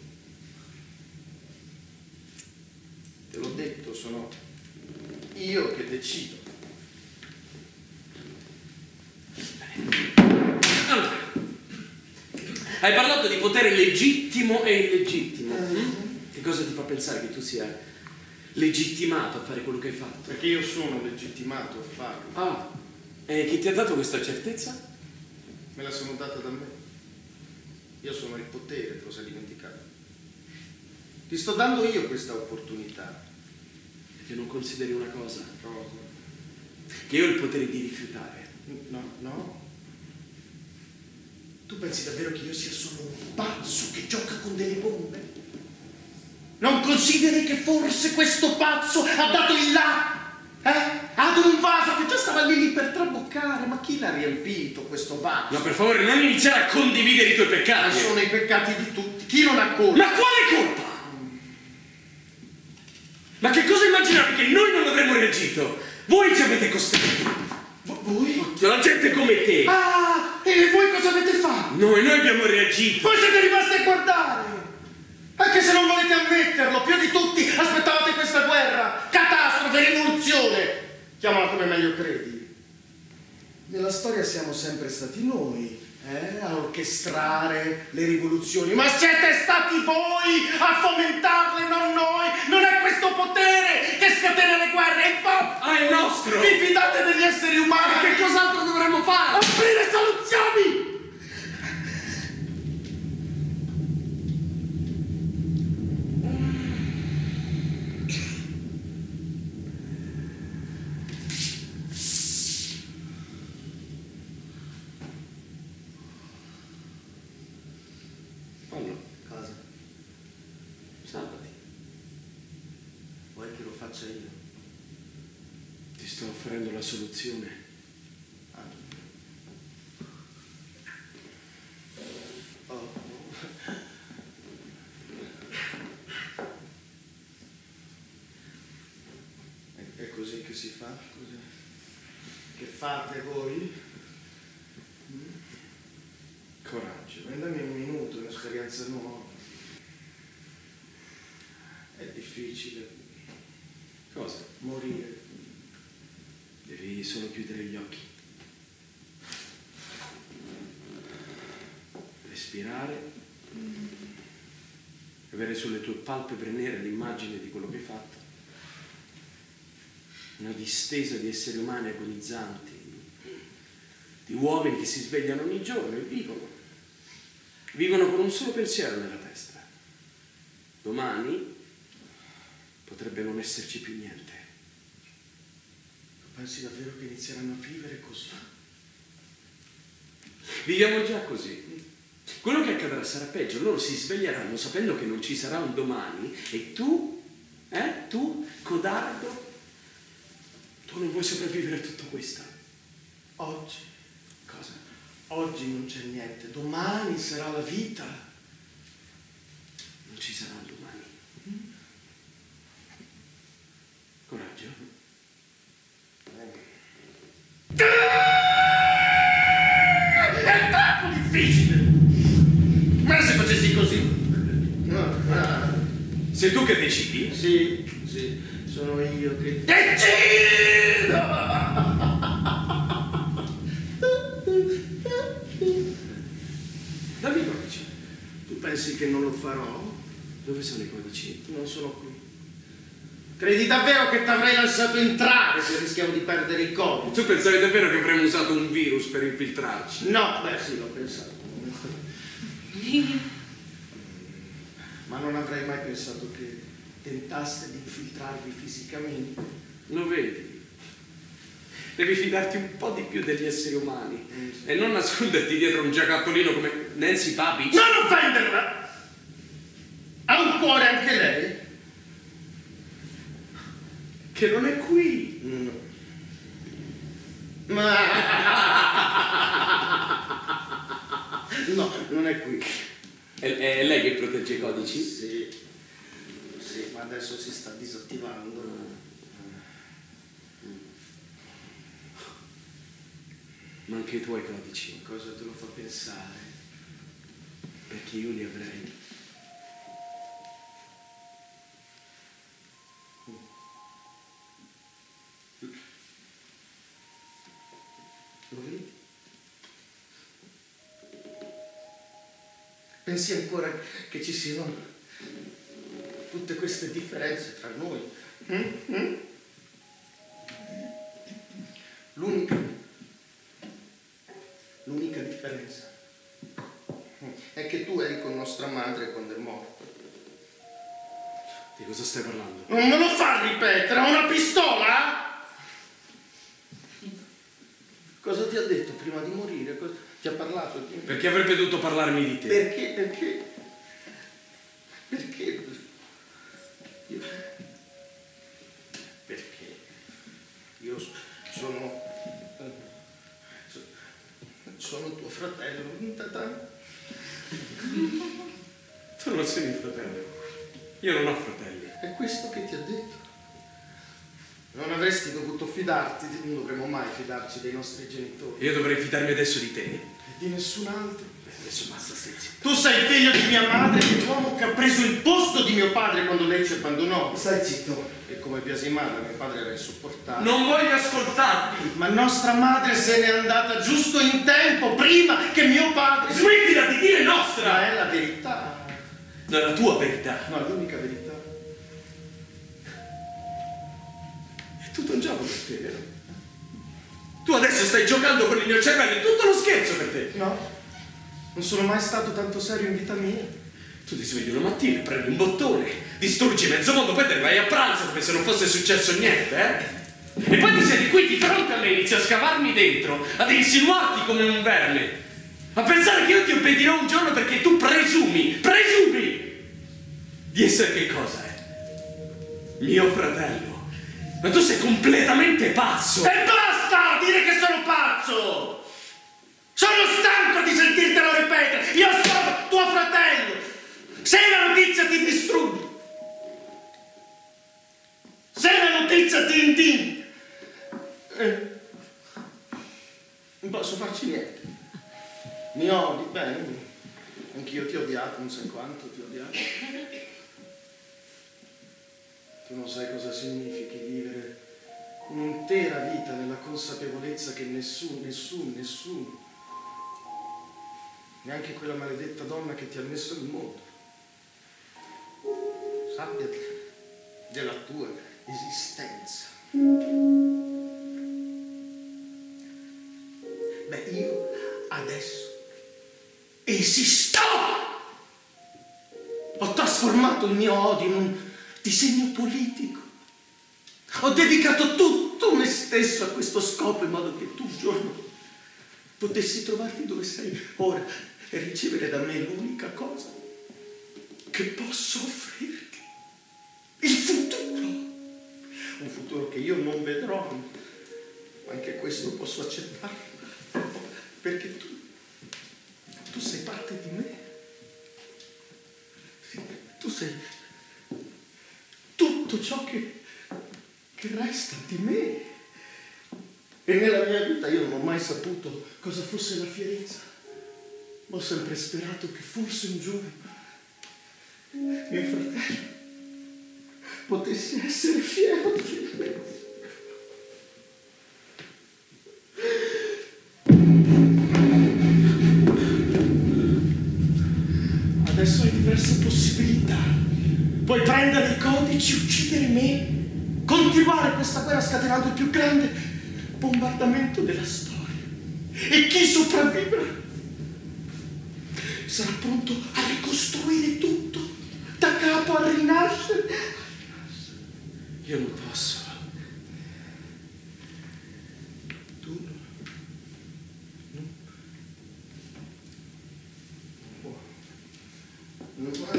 Te l'ho detto, sono io che decido. Allora, hai parlato di potere legittimo e illegittimo. Mm. Che cosa ti fa pensare che tu sia legittimato a fare quello che hai fatto? Perché io sono legittimato a farlo. Ah, e chi ti ha dato questa certezza? Me la sono data da me. Io sono il potere, te lo sei dimenticato. Ti sto dando io questa opportunità. Perché non consideri una cosa? Cosa? Che io ho il potere di rifiutare. No, no. Tu pensi davvero che io sia solo un pazzo che gioca con delle bombe? Non consideri che forse questo pazzo ha dato il là? Eh? Ad un vaso che già stava lì, lì per traboccare. Ma chi l'ha riempito questo vaso? Ma per favore non iniziare a condividere i tuoi peccati. Ma sono i peccati di tutti. Chi non ha colpa? Ma quale colpa? Ma che cosa immaginavi che noi non avremmo reagito? Voi ci avete costretto. Voi? La gente come te. Ah, e voi cosa avete fatto? Noi, noi abbiamo reagito. Voi siete rimasti a guardare. Anche se non volete ammetterlo, più di tutti aspettavate questa guerra, catastrofe, rivoluzione. Chiamala come meglio credi. Nella storia siamo sempre stati noi, eh, a orchestrare le rivoluzioni, ma siete stati voi a fomentarle, non noi. Non è questo potere che scatena le guerre, è il pop. Ah, è nostro. Vi fidate degli esseri umani? Ma che cos'altro dovremmo fare? Offrire soluzioni! Fallo. Cosa? Salvati. Vuoi che lo faccia io? Ti sto offrendo la soluzione. Ah. Oh. È, è così che si fa? Così. Che fate voi? Coraggio. Prendami un minuto, è un'esperienza nuova. È difficile. Cosa? Morire. Devi solo chiudere gli occhi. Respirare. Avere sulle tue palpebre nere l'immagine di quello che hai fatto. Una distesa di esseri umani agonizzanti, di uomini che si svegliano ogni giorno e vivono. Vivono con un solo pensiero nella testa. Domani potrebbe non esserci più niente. Pensi davvero che inizieranno a vivere così? Viviamo già così. Quello che accadrà sarà peggio. Loro si sveglieranno sapendo che non ci sarà un domani e tu, eh, tu, codardo, tu non vuoi sopravvivere a tutto questo. Oggi. Cosa? Oggi non c'è niente, domani sarà la vita. Non ci sarà un domani. Coraggio. È troppo difficile! Ma se facessi così? No, no. Sei tu che decidi? Sì, sì, sono io che decido! Dammi i codici. Tu pensi che non lo farò? Dove sono i codici? Non sono qui. Credi davvero che ti avrei lasciato entrare se rischiamo di perdere i codici? Tu pensavi davvero che avremmo usato un virus per infiltrarci? No, beh sì, l'ho pensato. Ma non avrei mai pensato che tentaste di infiltrarvi fisicamente. Lo vedi? Devi fidarti un po' di più degli esseri umani mm. e non nasconderti dietro un giacattolino come Nancy Papi. Non offenderla! Ha un cuore anche lei? Che non è qui. No. Ma... no, non è qui. È, è lei che protegge i codici? Sì. Sì, ma adesso si sta disattivando. Ma anche i tuoi codici. Cosa te lo fa pensare? Perché io li avrei. Lo vedi? Pensi ancora che ci siano tutte queste differenze tra noi? Mm? Mm? L'unica, l'unica differenza è che tu eri con nostra madre quando è morta. Di cosa stai parlando? Non me lo fa ripetere, ha una pistola? Cosa ti ha detto prima di morire? Cosa... Ti ha parlato? Perché avrebbe dovuto parlarmi di te? Perché? Perché? Perché? Io... Perché? Io sono... Sono tuo fratello. Tu non sei mio fratello. Io non ho fratelli. È questo che ti ha detto? Non avresti dovuto fidarti, non dovremmo mai fidarci dei nostri genitori. Io dovrei fidarmi adesso di te? E di nessun altro. Adesso basta, stai zitto. Tu sei il figlio di mia madre, l'uomo che ha preso il posto di mio padre quando lei ci abbandonò. Stai zitto. E come biasimata, mio padre era insopportabile. Non voglio ascoltarti. Ma nostra madre se n'è andata giusto in tempo, prima che mio padre... Smettila di dire nostra! Ma è la verità. No, è la tua verità. No, è l'unica verità. È tutto un gioco per te, vero? Tu adesso stai giocando con il mio cervello, è tutto uno scherzo per te. No, non sono mai stato tanto serio in vita mia. Tu ti svegli una mattina, prendi un bottone, distruggi mezzo mondo, poi te ne vai a pranzo come se non fosse successo niente, eh? E poi ti siedi qui di fronte a me, inizi a scavarmi dentro, ad insinuarti come un verme, a pensare che io ti obbedirò un giorno perché tu presumi, presumi di essere che cosa, eh? Mio fratello. Ma tu sei completamente pazzo! E basta dire che sono pazzo! Sono stanco di sentirtelo ripetere! Io sono tuo fratello! Se la notizia ti distrugge, se la notizia ti indigna, eh, non posso farci niente. Mi odi, bene, anch'io ti ho odiato, non sai quanto ti ho odiato. Tu non sai cosa significhi vivere un'intera vita nella consapevolezza che nessuno, nessuno, nessuno, neanche quella maledetta donna che ti ha messo nel mondo, sappia della tua esistenza. Beh, io adesso esisto! Ho trasformato il mio odio in un disegno politico. Ho dedicato tutto me stesso a questo scopo in modo che tu un giorno potessi trovarti dove sei ora e ricevere da me l'unica cosa che posso offrirti. Il futuro. Un futuro che io non vedrò, ma anche questo posso accettarlo. Perché tu, tu sei parte di me. Tu sei tutto ciò che, che resta di me. E nella mia vita io non ho mai saputo cosa fosse la fierezza. Ma ho sempre sperato che forse un giorno mio fratello potesse essere fiero di me. Adesso hai diverse possibilità. Puoi prendere i codici, uccidere me, continuare questa guerra scatenando il più grande bombardamento della storia. E chi sopravvivrà sarà pronto a ricostruire tutto, da capo a rinascere. Io non posso. Tu non, non puoi.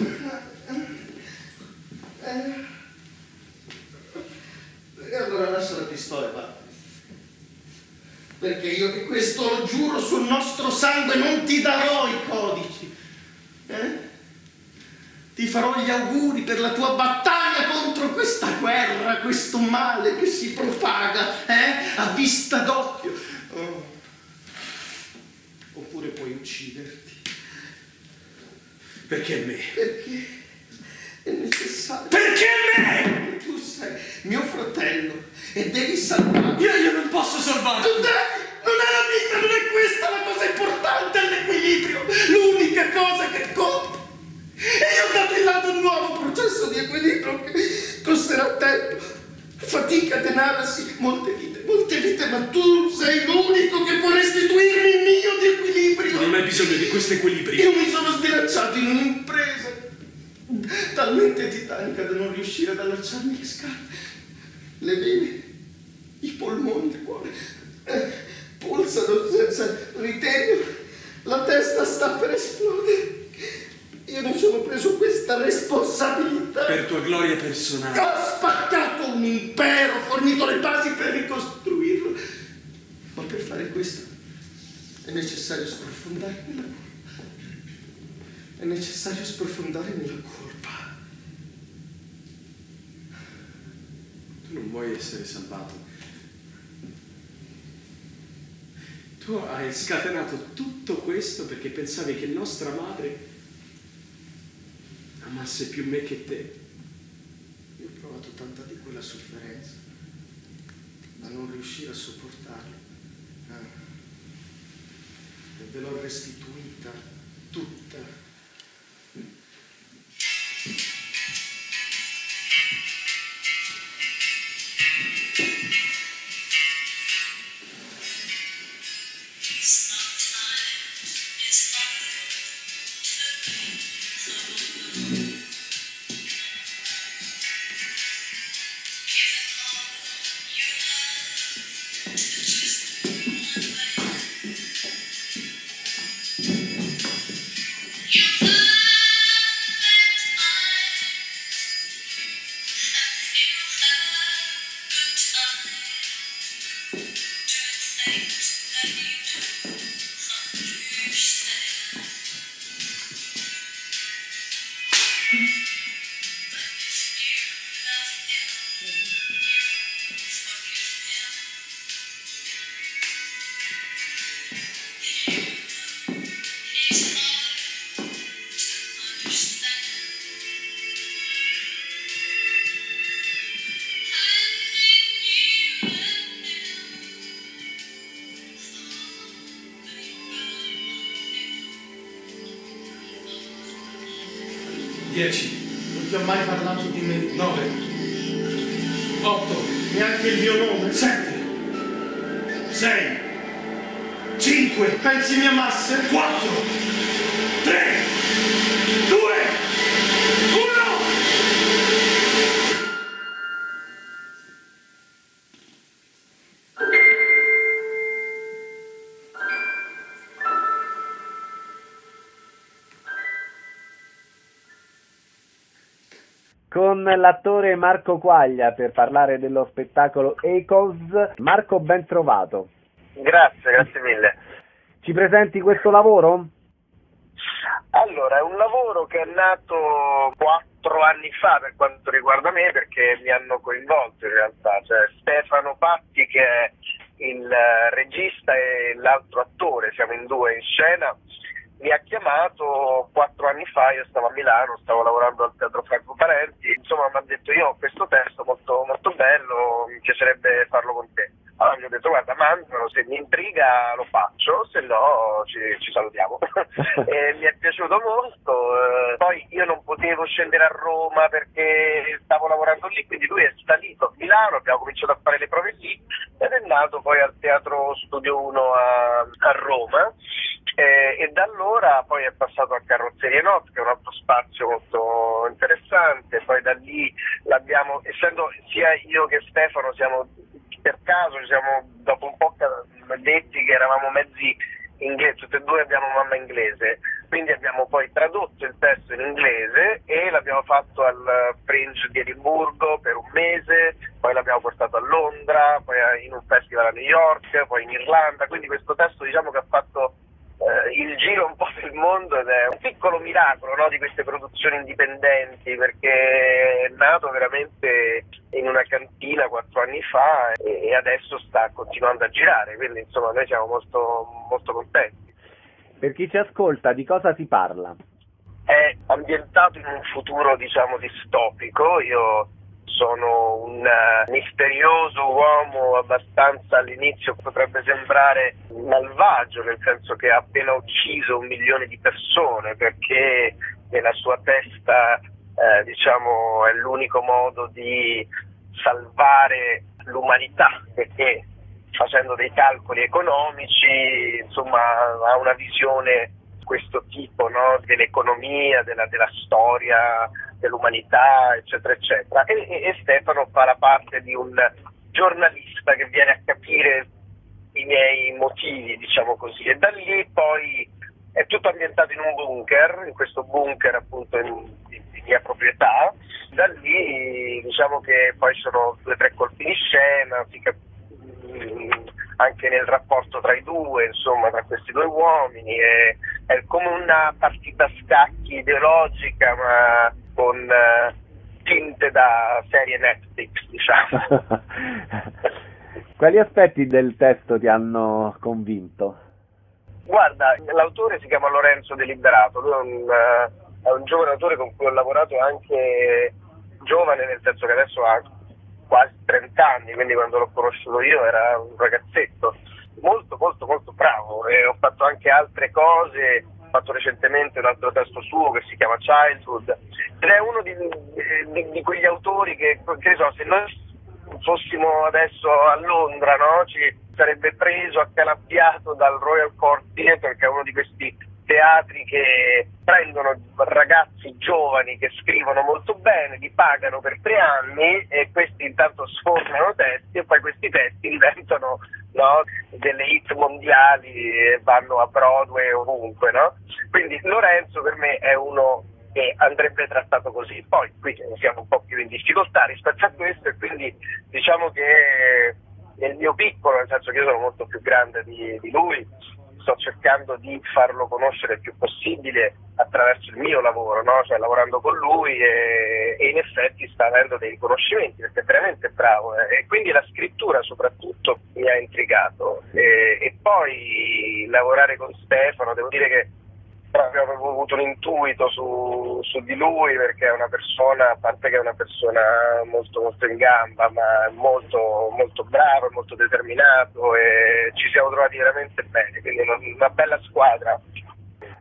E allora lascia la pistola e va. Perché io che questo lo giuro sul nostro sangue non ti darò i codici. Eh? Ti farò gli auguri per la tua battaglia contro questa guerra, questo male che si propaga, eh? A vista d'occhio. Oh. Oppure puoi ucciderti. Perché me? Perché è necessario. Perché me? Tu sei mio fratello e devi salvarmi. Io, io non posso salvarti. Tu devi. Non è la vita, non è questa la cosa importante, è l'equilibrio. L'unica cosa che conta. E io ho dato in là un nuovo processo di equilibrio che costerà tempo, fatica, denaro, sì, molte vite, molte vite, ma tu sei l'unico che può restituirmi il mio di equilibrio. Non hai bisogno di questo equilibrio. Io mi sono sbilanciato in un'impresa talmente titanica da non riuscire ad allacciarmi le scarpe, le vene, i polmoni, il cuore eh, pulsano senza ritegno, la testa sta per esplodere. Io mi sono preso questa responsabilità. Per tua gloria personale. Ho spaccato un impero, ho fornito le basi per ricostruirlo. Ma per fare questo è necessario sprofondare nella colpa. È necessario sprofondare nella colpa. Tu non vuoi essere salvato. Tu hai scatenato tutto questo perché pensavi che nostra madre amasse più me che te. Io ho provato tanta di quella sofferenza da non riuscire a sopportarla. Ah. E ve l'ho restituita tutta. Dieci. Non ti ho mai parlato di me. Nove. Otto. Neanche il mio nome. Sette. Sei. Cinque. Pensi mi amassi? Quattro. Tre. Due. Uno. Con l'attore Marco Quaglia per parlare dello spettacolo Echoes. Marco, ben trovato. Grazie, grazie mille. Ci presenti questo lavoro? Allora, è un lavoro che è nato quattro anni fa per quanto riguarda me, perché mi hanno coinvolto in realtà. Cioè, Stefano Patti, che è il regista, e l'altro attore, siamo in due in scena, mi ha chiamato quattro anni fa. Io stavo a Milano, stavo lavorando al Teatro Franco Parenti, insomma mi ha detto: io ho questo testo molto, molto bello, mi piacerebbe farlo con te. Allora gli ho detto: guarda, mandalo, se mi intriga lo faccio, se no ci, ci salutiamo. E mi è piaciuto molto, eh, poi io non potevo scendere a Roma perché stavo lavorando lì, quindi lui è salito a Milano, abbiamo cominciato a fare le prove lì ed è nato poi al Teatro Studio uno a, a Roma. Eh, e da allora poi è passato a Carrozzerie Not, che è un altro spazio molto interessante. Poi da lì l'abbiamo, essendo sia io che Stefano siamo per caso, ci siamo dopo un po' detti che eravamo mezzi inglesi, tutti e due abbiamo mamma inglese, quindi abbiamo poi tradotto il testo in inglese e l'abbiamo fatto al Fringe di Edimburgo per un mese, poi l'abbiamo portato a Londra, poi in un festival a New York, poi in Irlanda, quindi questo testo diciamo che ha fatto eh, il giro un po' del mondo ed è un piccolo miracolo, no, di queste produzioni indipendenti, perché è nato veramente in una cantina quattro anni fa e, e adesso sta continuando a girare, quindi insomma noi siamo molto, molto contenti. Per chi ci ascolta, di cosa si parla? È ambientato in un futuro diciamo distopico. Io sono un uh, misterioso uomo, abbastanza all'inizio potrebbe sembrare malvagio, nel senso che ha appena ucciso un milione di persone perché nella sua testa eh, diciamo è l'unico modo di salvare l'umanità, perché facendo dei calcoli economici insomma ha una visione questo tipo, no, dell'economia, della, della storia, dell'umanità, eccetera, eccetera. E, e, e Stefano fa la parte di un giornalista che viene a capire i miei motivi, diciamo così, e da lì poi è tutto ambientato in un bunker, in questo bunker appunto in, di, di mia proprietà. Da lì diciamo che poi sono due o tre colpi di scena, si cap- anche nel rapporto tra i due, insomma, tra questi due uomini, è, è come una partita a scacchi ideologica, ma con uh, tinte da serie Netflix, diciamo. Quali aspetti del testo ti hanno convinto? Guarda, l'autore si chiama Lorenzo De Liberato, lui è un, uh, è un giovane autore con cui ho lavorato anche giovane, nel senso che adesso ha quasi trenta anni, quindi quando l'ho conosciuto io era un ragazzetto, molto molto molto bravo, e ho fatto anche altre cose, ho fatto recentemente un altro testo suo che si chiama Childhood, ed è uno di, di, di quegli autori che, che ne so, se noi fossimo adesso a Londra, no, ci sarebbe preso accalappiato dal Royal Court Theatre, che è uno di questi teatri che prendono ragazzi giovani che scrivono molto bene, li pagano per tre anni e questi intanto sfornano testi e poi questi testi diventano, no, delle hit mondiali e vanno a Broadway ovunque, no? Quindi Lorenzo per me è uno che andrebbe trattato così. Poi qui siamo un po' più in difficoltà rispetto a questo e quindi diciamo che nel mio piccolo, nel senso che io sono molto più grande di, di lui, sto cercando di farlo conoscere il più possibile attraverso il mio lavoro, no? Cioè lavorando con lui e, e in effetti sta avendo dei riconoscimenti perché è veramente bravo eh? E quindi la scrittura soprattutto mi ha intrigato e, e poi lavorare con Stefano, devo dire che proprio avevo avuto un intuito su, su di lui, perché è una persona, a parte che è una persona molto molto in gamba, ma molto molto bravo, molto determinato e ci siamo trovati veramente bene, quindi una, una bella squadra.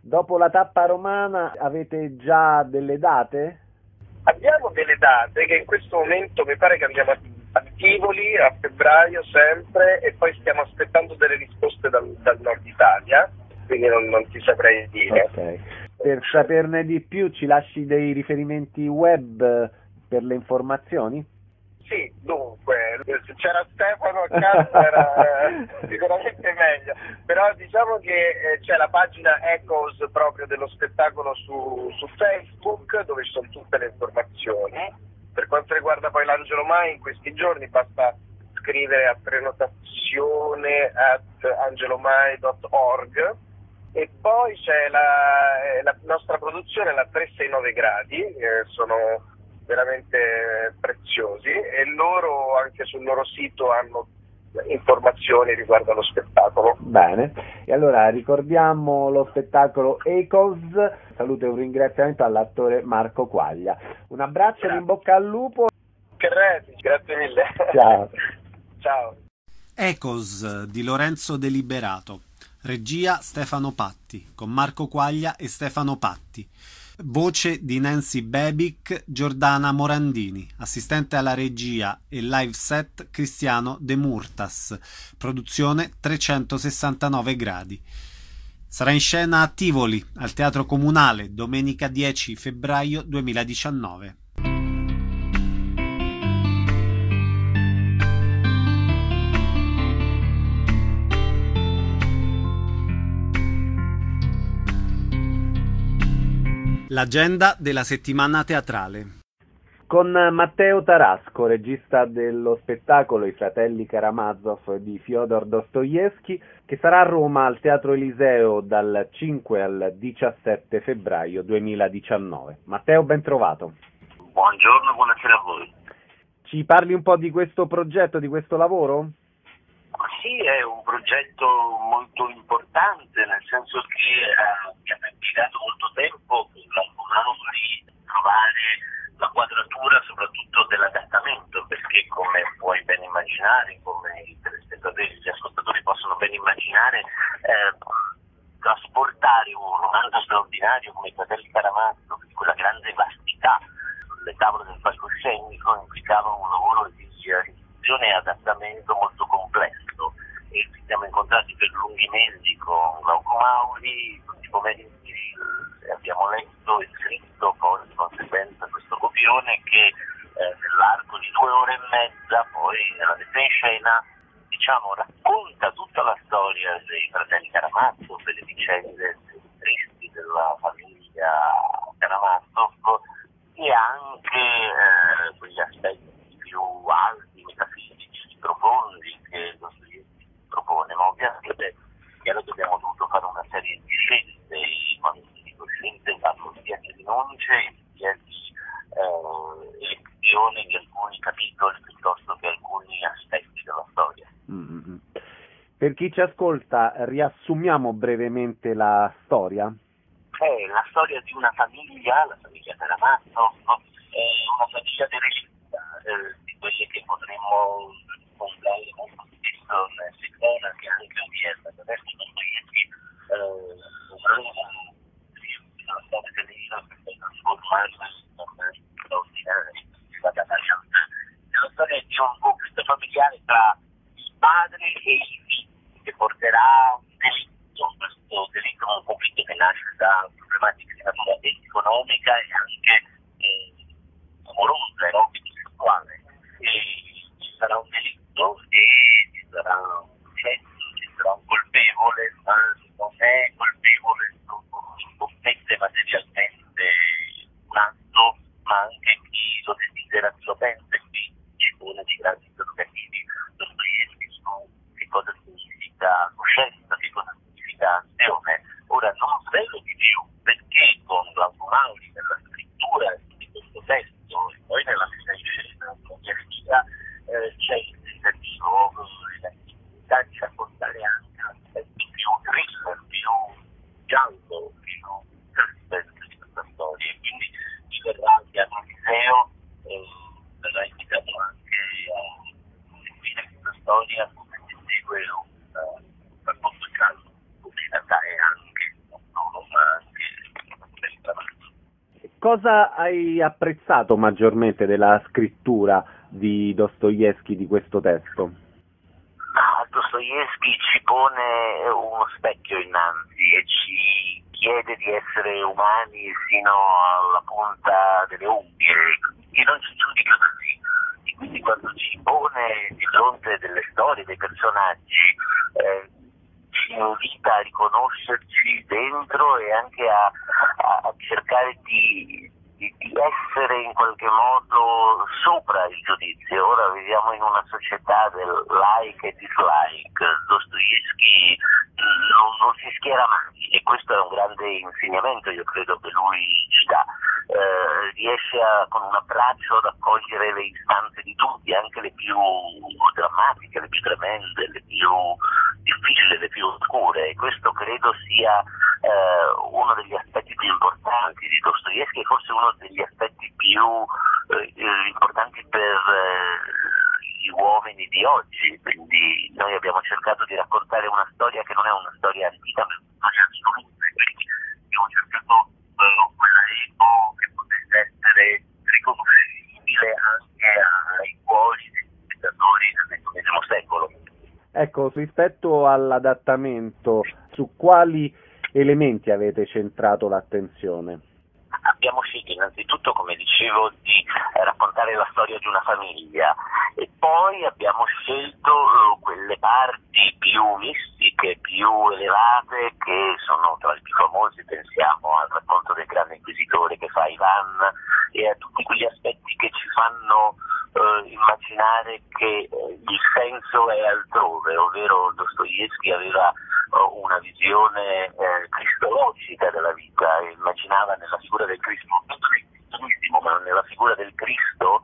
Dopo la tappa romana avete già delle date? Abbiamo delle date che in questo momento mi pare che andiamo a Tivoli a febbraio sempre, e poi stiamo aspettando delle risposte dal, dal nord Italia, quindi non, non ti saprei dire. Ok. Per saperne di più ci lasci dei riferimenti web per le informazioni? Sì, dunque, se c'era Stefano a casa era eh, sicuramente meglio, però diciamo che eh, c'è la pagina Echoes proprio dello spettacolo su, su Facebook, dove ci sono tutte le informazioni. Per quanto riguarda poi l'Angelo Mai, in questi giorni basta scrivere a prenotazione at angelomai punto org. E poi c'è la, la nostra produzione, la trecentosessantanove gradi, eh, sono veramente preziosi, e loro anche sul loro sito hanno informazioni riguardo allo spettacolo. Bene, e allora ricordiamo lo spettacolo Echoes. Saluto e un ringraziamento all'attore Marco Quaglia. Un abbraccio e in bocca al lupo. Che reti, grazie mille. Ciao. Ciao. Echoes di Lorenzo Deliberato. Regia Stefano Patti, con Marco Quaglia e Stefano Patti. Voce di Nancy Bebic, Giordana Morandini. Assistente alla regia e live set Cristiano De Murtas. Produzione trecentosessantanove gradi. Sarà in scena a Tivoli, al Teatro Comunale, domenica dieci febbraio duemiladiciannove. L'agenda della settimana teatrale. Con Matteo Tarasco, regista dello spettacolo I fratelli Karamazov di Fyodor Dostoevskij, che sarà a Roma al Teatro Eliseo dal cinque al diciassette febbraio duemiladiciannove. Matteo, ben trovato. Buongiorno, buonasera a voi. Ci parli un po' di questo progetto, di questo lavoro? Sì, è un progetto molto importante, nel senso che eh, abbiamo impiegato molto tempo con l'Albo Mauri trovare la quadratura soprattutto dell'adattamento, perché come puoi ben immaginare, come i telespettatori e gli ascoltatori possono ben immaginare, eh, trasportare un romanzo straordinario come I fratelli Karamazov, di quella grande vastità sulle tavole del palcoscenico, implicava un lavoro di riduzione e adattamento molto complesso. E ci siamo incontrati per lunghi mesi con Glauco Mauri, tutti i pomeriggi abbiamo letto e scritto poi di conseguenza questo copione che eh, nell'arco di due ore e mezza poi nella messa in scena diciamo racconta tutta la storia dei fratelli Karamazov, delle vicende tristi della famiglia Karamazov e anche eh, quegli aspetti più alti, metafisici, profondi che lo propone, ma ovviamente chiaro che abbiamo dovuto fare una serie di scelte, e quando si dico scelte parlo sia di rinunce sia di eh, elezione di alcuni capitoli piuttosto che alcuni aspetti della storia. Mm-hmm. Per chi ci ascolta, riassumiamo brevemente la storia? È la storia di una famiglia, la famiglia Karamazov, è una famiglia derelitta, eh, di quelle che potremmo incontrare molto spesso nel settore, che anche odierna. Adesso Dostoevskij una storia terribile per trasformarla in personaggi straordinari, stata la realtà. È la storia di un conflitto familiare tra il padre e i figli, che porterà a un delitto, questo delitto è un conflitto che nasce da problematiche di natura economica e anche eh, amorosa, erotica, sessuale. E ci sarà un delitto e ci sarà un processo, ci sarà un colpevole, ma non è colpevole, non commette materialmente un atto, ma anche chi lo desidera, chi lo pensa, e qui ci pone dei grandi interrogativi. Dostoevskij su che cosa significa coscienza, che cosa significa azione. Ora non svelo di più perché con Glauco Mauri nella scrittura cosa hai apprezzato maggiormente della scrittura di Dostoevskij, di questo testo? Ah, Dostoevskij ci pone uno specchio innanzi e ci chiede di essere umani fino alla punta delle unghie, e non ci giudica così. E quindi quando ci pone di fronte delle storie, dei personaggi, eh, ci invita a riconoscerci dentro e anche a, a, a cercare di, di, di essere in qualche modo sopra il giudizio. Ora viviamo in una società del like e dislike. Dostoevskij non, non si schiera mai, e questo è un grande insegnamento, io credo, che lui ci dà. Eh, riesce a, con un abbraccio ad accogliere le istanze di tutti, anche le più drammatiche, le più tremende, le più difficili, le più oscure, e questo credo sia eh, uno degli aspetti più importanti di Dostoevskij, forse uno degli aspetti più eh, importanti per eh, gli uomini di oggi. Quindi noi abbiamo cercato di raccontare una storia che non è una storia antica, ma una storia assoluta, quindi abbiamo cercato eh, quella eco che potesse essere riconoscibile anche ai cuori dei spettatori del ventunesimo secolo. Ecco, rispetto all'adattamento, su quali elementi avete centrato l'attenzione? Abbiamo scelto innanzitutto, come dicevo, di raccontare la storia di una famiglia, e poi abbiamo scelto uh, quelle parti più mistiche, più elevate, che sono tra le più famose. Pensiamo al racconto del grande inquisitore che fa Ivan, e a tutti quegli aspetti che ci fanno uh, immaginare che uh, il senso è altrove, ovvero Dostoevskij aveva uh, una visione uh, cristologica della vita, e immaginava nella figura del Cristo, non nel cristianesimo, ma nella figura del Cristo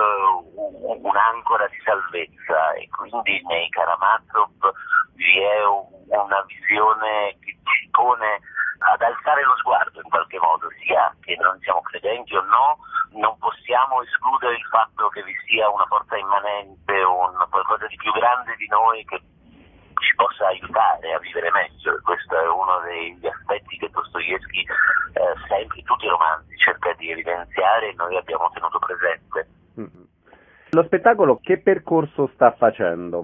uh, un'ancora di salvezza, e quindi nei Karamazov vi è una visione che ci pone ad alzare lo sguardo in qualche modo, sia che non siamo credenti o no. Non possiamo escludere il fatto che vi sia una forza immanente, un qualcosa di più grande di noi che ci possa aiutare a vivere meglio, e questo è uno degli aspetti che Dostoevskij eh, sempre in tutti i romanzi cerca di evidenziare, e noi abbiamo tenuto presente. Lo spettacolo che percorso sta facendo?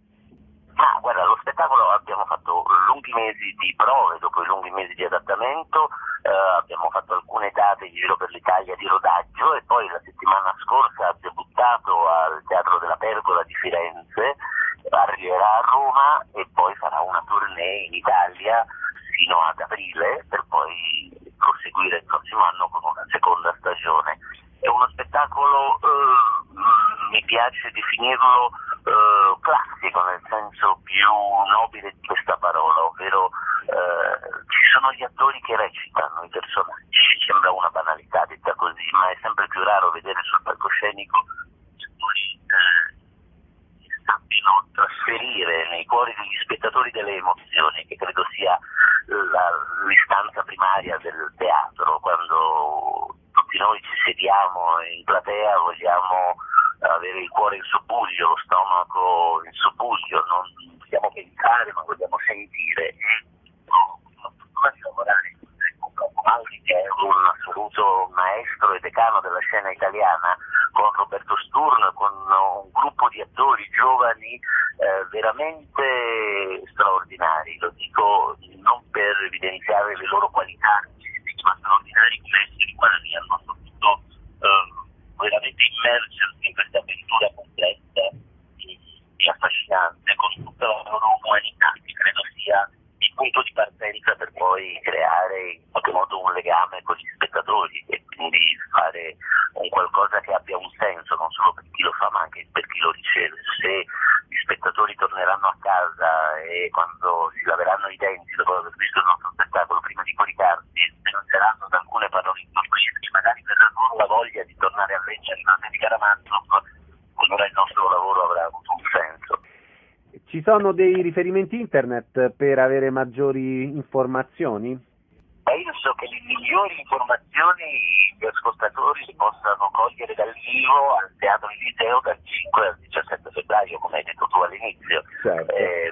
Ah, guarda, lo spettacolo abbiamo fatto lunghi mesi di prove, dopo i lunghi mesi di adattamento, eh, abbiamo fatto alcune date in giro per l'Italia di rodaggio, e poi la settimana scorsa ha debuttato al Teatro della Pergola di Firenze, arriverà a Roma e poi farà una tournée in Italia fino ad aprile, per poi proseguire il prossimo anno con una seconda stagione. È uno spettacolo, eh, mi piace definirlo eh, classico, nel senso più nobile di questa parola, ovvero eh, ci sono gli attori che recitano i personaggi. Sembra una banalità detta così, ma è sempre più raro vedere sul palcoscenico attori eh, che sappiano trasferire nei cuori degli spettatori delle emozioni, che credo sia la, l'istanza primaria del teatro. Quando tutti noi ci sediamo in platea vogliamo avere il cuore in subbuglio, lo stomaco in subbuglio, non vogliamo pensare ma vogliamo sentire. E no, come lavorare con Mauri, che è un assoluto maestro e decano della scena italiana, con Roberto Sturno, con un gruppo di attori giovani eh, veramente straordinari. Lo dico non per evidenziare le loro qualità, ma straordinari come esseri umani, hanno saputo eh, veramente immergersi in questa avventura complessa e affascinante, con tutta la loro umanità, che credo sia il punto di partenza per poi creare in qualche modo un legame con gli spettatori, e quindi fare un qualcosa che abbia un senso non solo per chi lo fa ma anche per chi lo riceve. Se gli spettatori torneranno a casa e quando si laveranno i denti dopo aver visto il nostro spettacolo, prima di coricarsi, denunceranno da alcune parole in che magari verrà loro la voglia di tornare a leggere i note di Karamazov, allora il nostro lavoro avrà avuto un senso. Ci sono dei riferimenti internet per avere maggiori informazioni? Penso che le migliori informazioni gli ascoltatori li possano cogliere dal vivo al Teatro Eliseo dal cinque al diciassette febbraio, come hai detto tu all'inizio. Certo. Eh,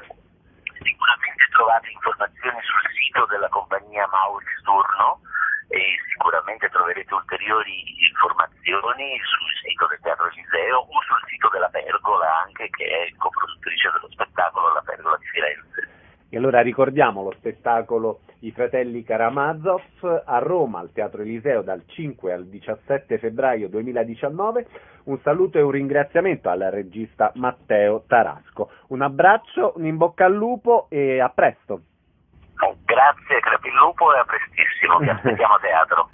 sicuramente trovate informazioni sul sito della compagnia Mauri Sturno, e sicuramente naturalmente troverete ulteriori informazioni sul sito del Teatro Eliseo o sul sito della Pergola, anche, che è coproduttrice dello spettacolo La Pergola di Firenze. E allora ricordiamo lo spettacolo I Fratelli Karamazov a Roma al Teatro Eliseo dal cinque al diciassette febbraio duemiladiciannove. Un saluto e un ringraziamento al regista Matteo Tarasco. Un abbraccio, un in bocca al lupo e a presto. Grazie, crepi il lupo, e a prestissimo, vi aspettiamo a teatro.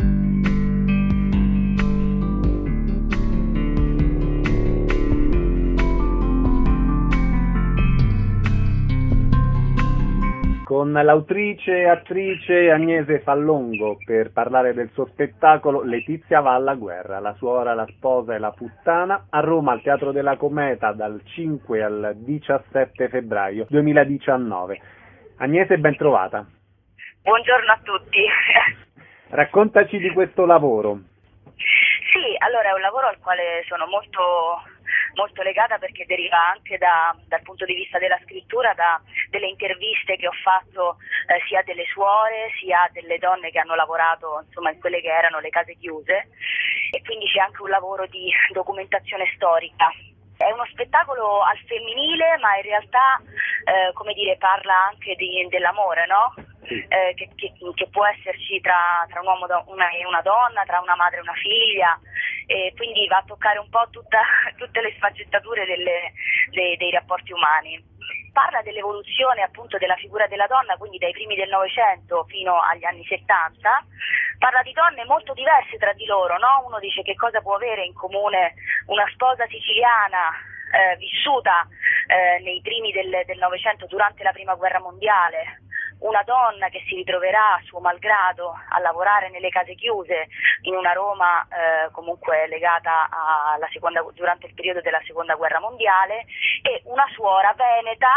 Con l'autrice e attrice Agnese Fallongo per parlare del suo spettacolo Letizia va alla guerra, la suora, la sposa e la puttana, a Roma al Teatro della Cometa dal cinque al diciassette febbraio duemiladiciannove. Agnese, ben trovata. Buongiorno a tutti. Raccontaci di questo lavoro. Sì, allora è un lavoro al quale sono molto molto legata, perché deriva anche da, dal punto di vista della scrittura, da delle interviste che ho fatto eh, sia delle suore sia delle donne che hanno lavorato insomma in quelle che erano le case chiuse, e quindi c'è anche un lavoro di documentazione storica. È uno spettacolo al femminile, ma in realtà eh, come dire parla anche di, dell'amore, no? Eh, che, che, che può esserci tra, tra un uomo una, e una donna, tra una madre e una figlia, e quindi va a toccare un po' tutta, tutte le sfaccettature delle, dei, dei rapporti umani. Parla dell'evoluzione appunto della figura della donna, quindi dai primi del Novecento fino agli anni settanta. Parla di donne molto diverse tra di loro, no? Uno dice che cosa può avere in comune una sposa siciliana eh, vissuta eh, nei primi del, del Novecento durante la Prima Guerra Mondiale, una donna che si ritroverà a suo malgrado a lavorare nelle case chiuse in una Roma eh, comunque legata alla seconda, durante il periodo della Seconda Guerra Mondiale, e una suora veneta.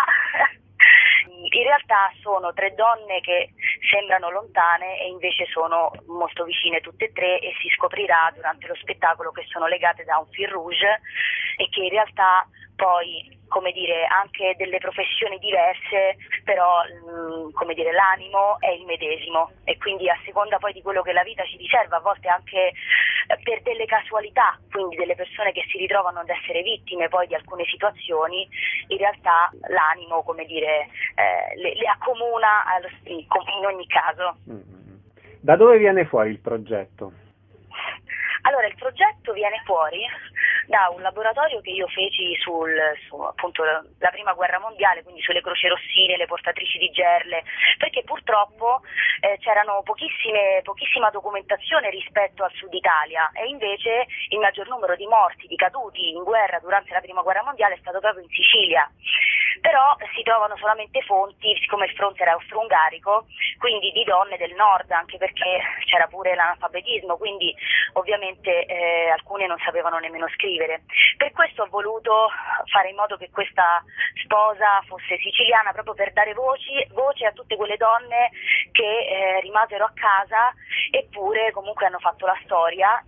In realtà sono tre donne che sembrano lontane e invece sono molto vicine tutte e tre, e si scoprirà durante lo spettacolo che sono legate da un fil rouge, e che in realtà poi, come dire, anche delle professioni diverse, però mh, come dire, l'animo è il medesimo, e quindi a seconda poi di quello che la vita ci riserva, a volte anche per delle casualità, quindi delle persone che si ritrovano ad essere vittime poi di alcune situazioni, in realtà l'animo, come dire, eh, le, le accomuna allo, in ogni caso. Da dove viene fuori il progetto? Allora, il progetto viene fuori da un laboratorio che io feci sul, su appunto la Prima Guerra Mondiale, quindi sulle croci rossine, le portatrici di gerle, perché purtroppo eh, c'erano pochissime, pochissima documentazione rispetto al Sud Italia, e invece il maggior numero di morti, di caduti in guerra durante la Prima Guerra Mondiale è stato proprio in Sicilia. Però si trovano solamente fonti, siccome il fronte era austro-ungarico, quindi di donne del nord, anche perché c'era pure l'analfabetismo, quindi ovviamente eh, alcune non sapevano nemmeno scrivere. Per questo ho voluto fare in modo che questa sposa fosse siciliana, proprio per dare voci, voce a tutte quelle donne che eh, rimasero a casa eppure comunque hanno fatto la storia,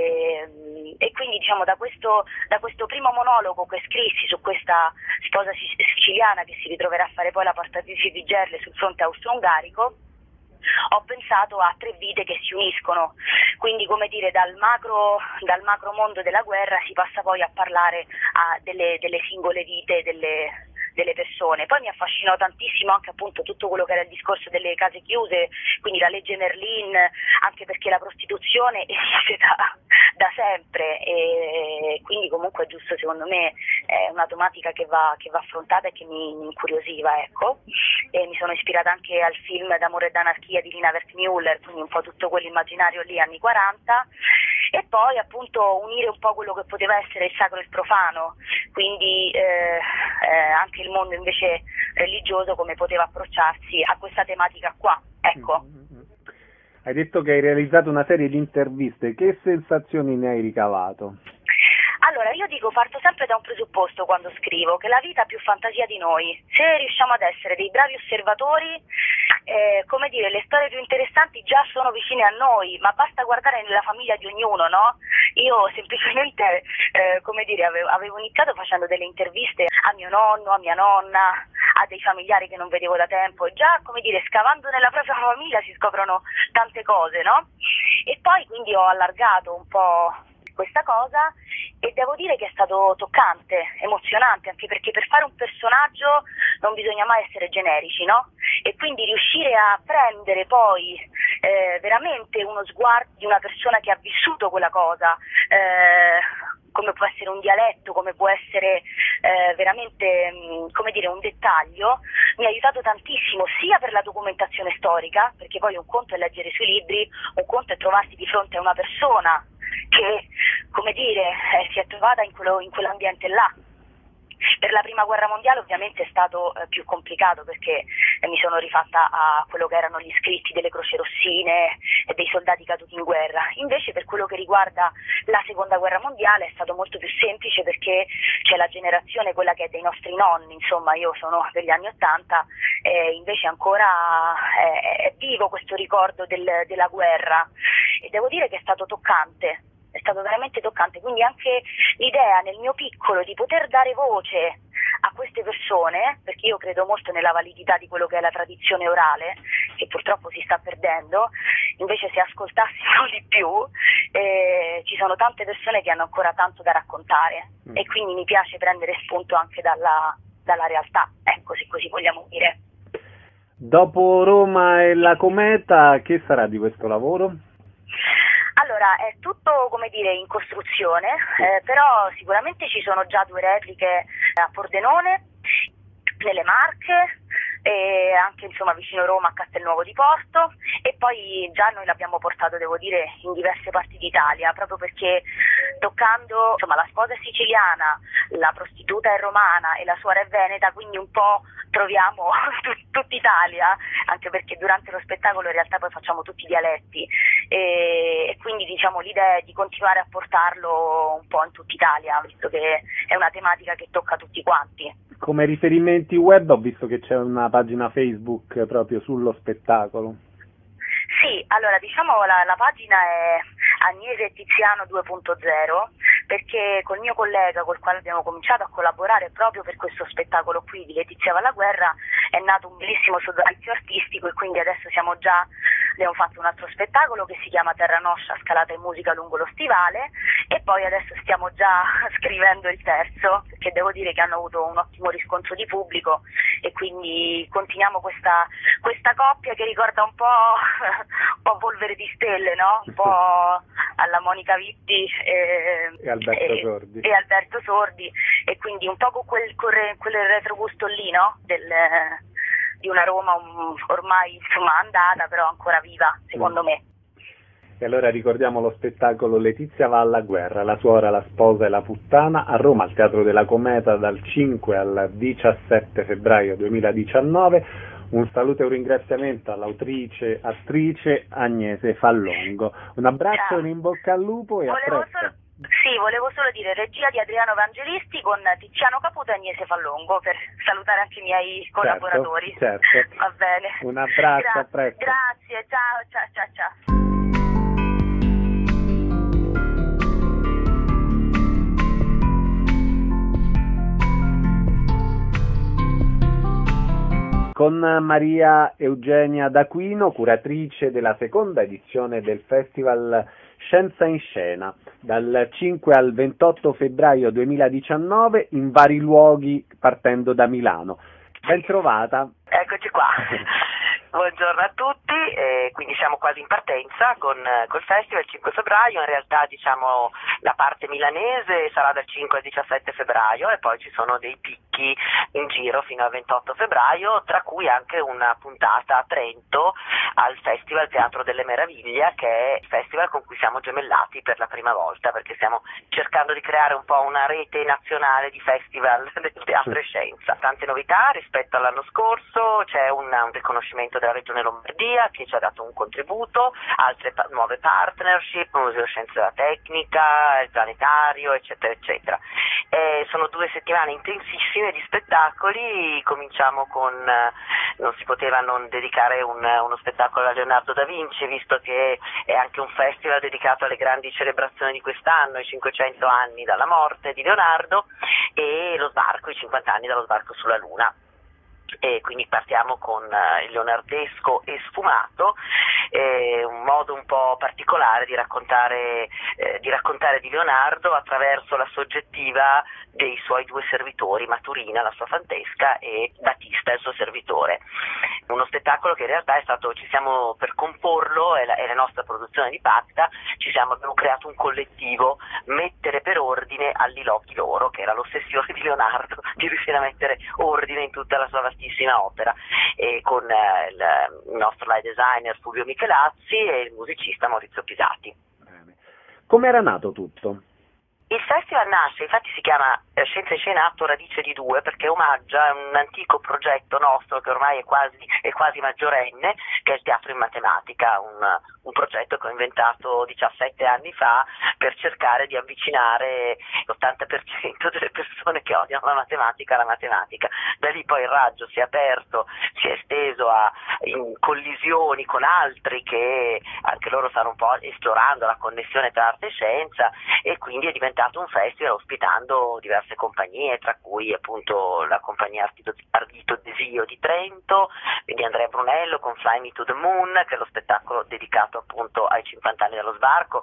e, e quindi diciamo da questo, da questo primo monologo che scrissi su questa sposa siciliana che si ritroverà a fare poi la portatrice di gerle sul fronte austro-ungarico, ho pensato a tre vite che si uniscono, quindi come dire dal macro, dal macro mondo della guerra si passa poi a parlare a delle, delle singole vite delle, delle persone. Poi mi affascinò tantissimo anche appunto tutto quello che era il discorso delle case chiuse, quindi la legge Merlin, anche perché la prostituzione esiste da, da sempre, e quindi comunque è giusto, secondo me è una tematica che va, che va affrontata e che mi, mi incuriosiva, ecco. E mi sono ispirata anche al film D'amore e d'anarchia di Lina Wertmüller, quindi un po' tutto quell'immaginario lì anni quaranta, e poi appunto unire un po' quello che poteva essere il sacro e il profano, quindi eh, eh, anche il mondo invece religioso come poteva approcciarsi a questa tematica qua, ecco. Hai detto che hai realizzato una serie di interviste, che sensazioni ne hai ricavato? Allora, io dico, parto sempre da un presupposto quando scrivo, che la vita ha più fantasia di noi. Se riusciamo ad essere dei bravi osservatori eh, come dire, le storie più interessanti già sono vicine a noi, ma basta guardare nella famiglia di ognuno, no? Io semplicemente, eh, come dire, avevo, avevo iniziato facendo delle interviste a mio nonno, a mia nonna, a dei familiari che non vedevo da tempo, e già, come dire, scavando nella propria famiglia si scoprono tante cose, no? E poi quindi ho allargato un po' questa cosa e devo dire che è stato toccante, emozionante, anche perché per fare un personaggio non bisogna mai essere generici, no? E quindi riuscire a prendere poi eh, veramente uno sguardo di una persona che ha vissuto quella cosa, eh, come può essere un dialetto, come può essere eh, veramente, mh, come dire, un dettaglio, mi ha aiutato tantissimo, sia per la documentazione storica, perché poi un conto è leggere sui libri, un conto è trovarsi di fronte a una persona che, come dire, eh, si è trovata in, quello, in quell'ambiente là. Per la prima guerra mondiale ovviamente è stato eh, più complicato, perché eh, mi sono rifatta a quello che erano gli scritti delle croci rossine e dei soldati caduti in guerra. Invece per quello che riguarda la seconda guerra mondiale è stato molto più semplice, perché c'è la generazione, quella che è dei nostri nonni, insomma io sono degli anni ottanta, e invece ancora è, è vivo questo ricordo del, della guerra, e devo dire che è stato toccante. È stato veramente toccante, quindi anche l'idea nel mio piccolo di poter dare voce a queste persone, perché io credo molto nella validità di quello che è la tradizione orale, che purtroppo si sta perdendo, invece se ascoltassimo di più eh, ci sono tante persone che hanno ancora tanto da raccontare, mm. e quindi mi piace prendere spunto anche dalla, dalla realtà, ecco, se così vogliamo dire. Dopo Roma e la Cometa, che sarà di questo lavoro? Allora, è tutto, come dire, in costruzione, eh, però sicuramente ci sono già due repliche a Pordenone, nelle Marche, e anche insomma vicino Roma a Castelnuovo di Porto, e poi già noi l'abbiamo portato, devo dire, in diverse parti d'Italia, proprio perché toccando, insomma, la sposa è siciliana, la prostituta è romana e la suora è veneta, quindi un po' troviamo tut- tutta Italia, anche perché durante lo spettacolo in realtà poi facciamo tutti i dialetti, e, e quindi diciamo l'idea è di continuare a portarlo un po' in tutta Italia, visto che è una tematica che tocca tutti quanti. Come riferimenti web ho visto che c'è una pagina Facebook proprio sullo spettacolo. Sì, allora diciamo la, la pagina è Agnese Tiziano due punto zero, perché col mio collega col quale abbiamo cominciato a collaborare proprio per questo spettacolo qui di Letizia va alla guerra è nato un bellissimo sodalizio artistico, e quindi adesso siamo già, abbiamo fatto un altro spettacolo che si chiama Terra Noscia, scalata e musica lungo lo stivale, e poi adesso stiamo già scrivendo il terzo, perché devo dire che hanno avuto un ottimo riscontro di pubblico, e quindi continuiamo questa, questa coppia che ricorda un po', un po' Polvere di Stelle, no? Un po' alla Monica Vitti e, e, Alberto, e, Sordi. e Alberto Sordi, e quindi un po' con quel, quel, quel retrogusto lì, no? Del, di una Roma um, ormai insomma andata, però ancora viva, secondo mm. me. E allora ricordiamo lo spettacolo Letizia va alla guerra, la suora, la sposa e la puttana, a Roma al Teatro della Cometa dal cinque al diciassette febbraio duemiladiciannove. Un saluto e un ringraziamento all'autrice, attrice Agnese Fallongo. Un abbraccio, Ciao. Un in bocca al lupo e volevo a presto. Solo, sì, volevo solo dire regia di Adriano Evangelisti con Tiziano Caputo e Agnese Fallongo, per salutare anche i miei collaboratori. Certo, certo. Va bene. Un abbraccio, Gra- a presto. Grazie, ciao, ciao, ciao, ciao. Con Maria Eugenia D'Aquino, curatrice della seconda edizione del Festival Scienza in Scena, dal cinque al ventotto febbraio duemiladiciannove in vari luoghi partendo da Milano. Ben trovata. Eccoci qua. Buongiorno a tutti, eh, quindi siamo quasi in partenza con col festival il cinque febbraio, in realtà diciamo la parte milanese sarà dal cinque al diciassette febbraio e poi ci sono dei picchi in giro fino al ventotto febbraio, tra cui anche una puntata a Trento al Festival Teatro delle Meraviglie, che è il festival con cui siamo gemellati per la prima volta, perché stiamo cercando di creare un po' una rete nazionale di festival del teatro e scienza. Tante novità rispetto all'anno scorso, c'è un, un riconoscimento della Regione Lombardia che ci ha dato un contributo, altre pa- nuove partnership, Museo Scienze della Tecnica, il Planetario, eccetera, eccetera. Eh, sono due settimane intensissime decine di spettacoli. Cominciamo con, non si poteva non dedicare un, uno spettacolo a Leonardo da Vinci, visto che è anche un festival dedicato alle grandi celebrazioni di quest'anno, i cinquecento anni dalla morte di Leonardo e lo sbarco, i cinquanta anni dallo sbarco sulla Luna. E quindi partiamo con il leonardesco e sfumato, eh, un modo un po' particolare di raccontare, eh, di raccontare di Leonardo attraverso la soggettiva dei suoi due servitori, Maturina, la sua fantesca, e Batista, il suo servitore. Uno spettacolo che in realtà è stato, ci siamo per comporlo, è la, è la nostra produzione di Pacta, ci siamo, abbiamo creato un collettivo, mettere per ordine all'Ilocchi loro, che era l'ossessione di Leonardo, di riuscire a mettere ordine in tutta la sua vastissima opera, e con eh, il, il nostro live designer Fulvio Michelazzi e il musicista Maurizio Pisati. Come era nato tutto? Il festival nasce, infatti si chiama eh, Scienza in Scena Atto Radice di Due, perché omaggia un antico progetto nostro che ormai è quasi, è quasi maggiorenne, che è il teatro in matematica, un, un progetto che ho inventato diciassette anni fa per cercare di avvicinare l'ottanta per cento delle persone che odiano la matematica alla matematica. Da lì poi il raggio si è aperto, si è esteso a in collisioni con altri che anche loro stanno un po' esplorando la connessione tra arte e scienza, e quindi è diventato un festival ospitando diverse compagnie, tra cui appunto la compagnia Ardito, Ardito Desio di Trento, quindi Andrea Brunello con Fly Me to the Moon, che è lo spettacolo dedicato appunto ai cinquanta anni dallo sbarco,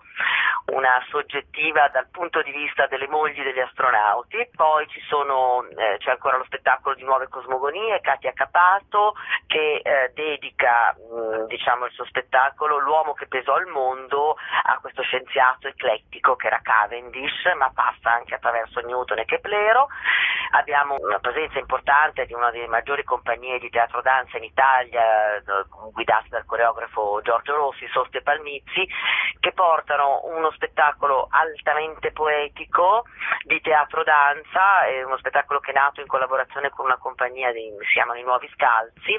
una soggettiva dal punto di vista delle mogli degli astronauti. Poi ci sono, eh, c'è ancora lo spettacolo di Nuove Cosmogonie, Katia Capato, che eh, dedica mh, diciamo il suo spettacolo L'uomo che pesò il mondo a questo scienziato eclettico che era Cavendish, ma passa anche attraverso Newton e Keplero. Abbiamo una presenza importante di una delle maggiori compagnie di teatro danza in Italia, guidate dal coreografo Giorgio Rossi, Soste e Palmizzi, che portano uno spettacolo altamente poetico di teatro danza, è uno spettacolo che è nato in collaborazione con una compagnia di, si chiamano I Nuovi Scalzi,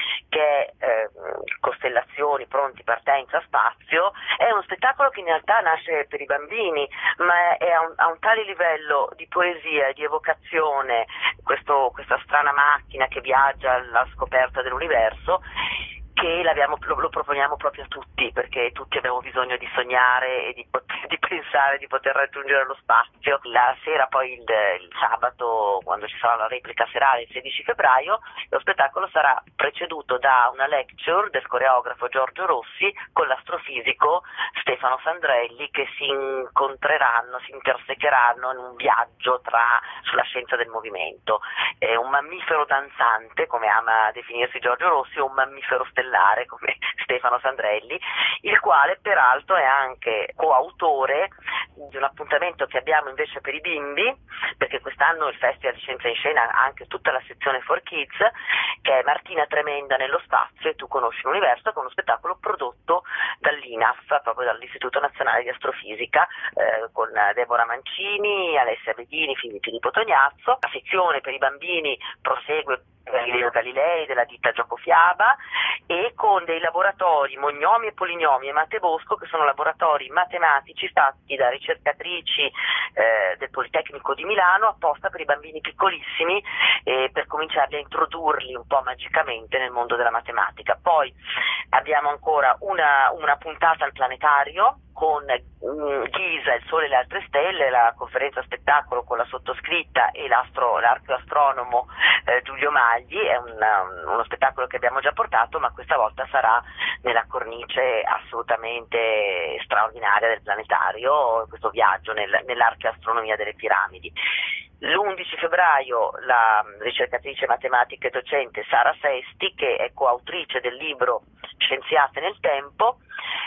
che è eh, Costellazioni, Pronti, Partenza, Spazio. È uno spettacolo che in realtà nasce per i bambini, ma è a un, a un tale livello di poesia e di evocazione, questo, questa strana macchina che viaggia alla scoperta dell'universo, che l'abbiamo, lo, lo proponiamo proprio a tutti, perché tutti abbiamo bisogno di sognare e di, poter, di pensare di poter raggiungere lo spazio. La sera, poi il, il sabato, quando ci sarà la replica serale, il sedici febbraio, lo spettacolo sarà preceduto da una lecture del coreografo Giorgio Rossi con l'astrofisico Stefano Sandrelli, che si incontreranno, si intersecheranno in un viaggio tra, sulla scienza del movimento. È un mammifero danzante, come ama definirsi Giorgio Rossi, o un mammifero stellare come Stefano Sandrelli, il quale peraltro è anche coautore di un appuntamento che abbiamo invece per i bimbi, perché quest'anno il Festival di Scienza in Scena ha anche tutta la sezione for kids, che è Martina Tremenda nello spazio e tu conosci l'universo, che è uno spettacolo prodotto dall'I N A F, proprio dall'Istituto Nazionale di Astrofisica, eh, con Deborah Mancini, Alessia Bedini, Filippo di Potognazzo. La sezione per i bambini prosegue Galileo Galilei della ditta Giocofiaba, e con dei laboratori Mognomi e Polinomi e Mate Bosco, che sono laboratori matematici fatti da ricercatrici eh, del Politecnico di Milano apposta per i bambini piccolissimi, eh, per cominciarli a introdurli un po' magicamente nel mondo della matematica. Poi abbiamo ancora una, una puntata al planetario con um, Ghisa, il Sole e le altre stelle, la conferenza spettacolo con la sottoscritta e l'astro, l'archeoastronomo eh, Giulio Magli. È un, um, uno spettacolo che abbiamo già portato, ma questa volta sarà nella cornice assolutamente straordinaria del planetario, questo viaggio nel, nell'archeoastronomia delle piramidi. L'undici febbraio la ricercatrice matematica e docente Sara Sesti, che è coautrice del libro Scienziate nel tempo,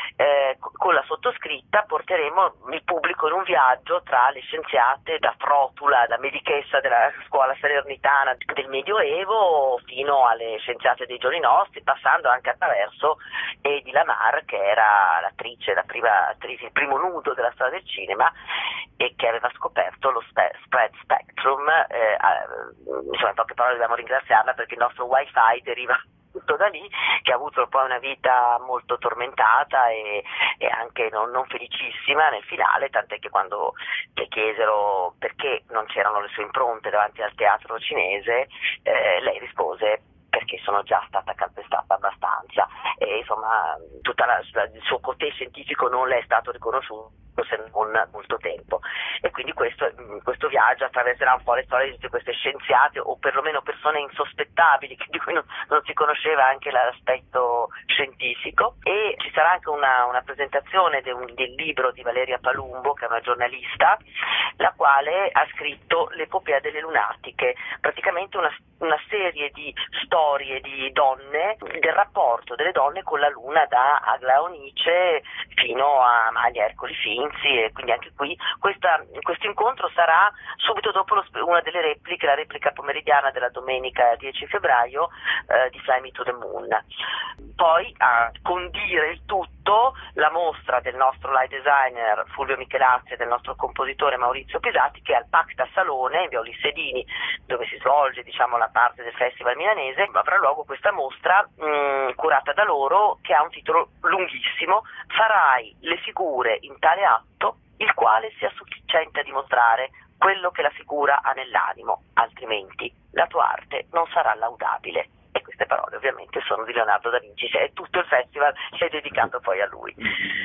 eh, con la sottoscritta porteremo il pubblico in un viaggio tra le scienziate da Trotula, da medichessa della scuola salernitana del Medioevo, fino alle scienziate dei giorni nostri, passando anche attraverso Hedy Lamarr, che era l'attrice, la prima attrice, il primo nudo della storia del cinema, e che aveva scoperto lo spe- spread spectrum. Eh, insomma, in poche parole dobbiamo ringraziarla, perché il nostro wifi deriva tutto da lì che ha avuto poi una vita molto tormentata e, e anche non, non felicissima nel finale, tant'è che quando le chiesero perché non c'erano le sue impronte davanti al teatro cinese, eh, lei rispose: perché sono già stata calpestata abbastanza, e insomma tutto il suo cotè scientifico non le è stato riconosciuto se non molto tempo, e quindi questo, questo viaggio attraverserà un po' le storie di tutte queste scienziate, o perlomeno persone insospettabili di cui non, non si conosceva anche l'aspetto scientifico. E ci sarà anche una, una presentazione de un, del libro di Valeria Palumbo, che è una giornalista, la quale ha scritto l'Epopea delle lunatiche, praticamente una, una serie di storie di donne, del rapporto delle donne con la luna, da Aglaonice fino a, agli Ercoli Finzi. E quindi anche qui questa, questo incontro sarà subito dopo lo, una delle repliche, la replica pomeridiana della domenica dieci febbraio eh, di Fly Me to the Moon. Poi a condire il tutto la mostra del nostro light designer Fulvio Michelazzi e del nostro compositore Maurizio Pisati, che è al Pacta Salone in via Ulissedini, dove si svolge, diciamo, la parte del festival milanese. Avrà luogo questa mostra mh, curata da loro, che ha un titolo lunghissimo: Farai le figure in tale atto il quale sia sufficiente a dimostrare quello che la figura ha nell'animo, altrimenti la tua arte non sarà laudabile. E queste parole ovviamente sono di Leonardo da Vinci, e tutto il festival è dedicato poi a lui.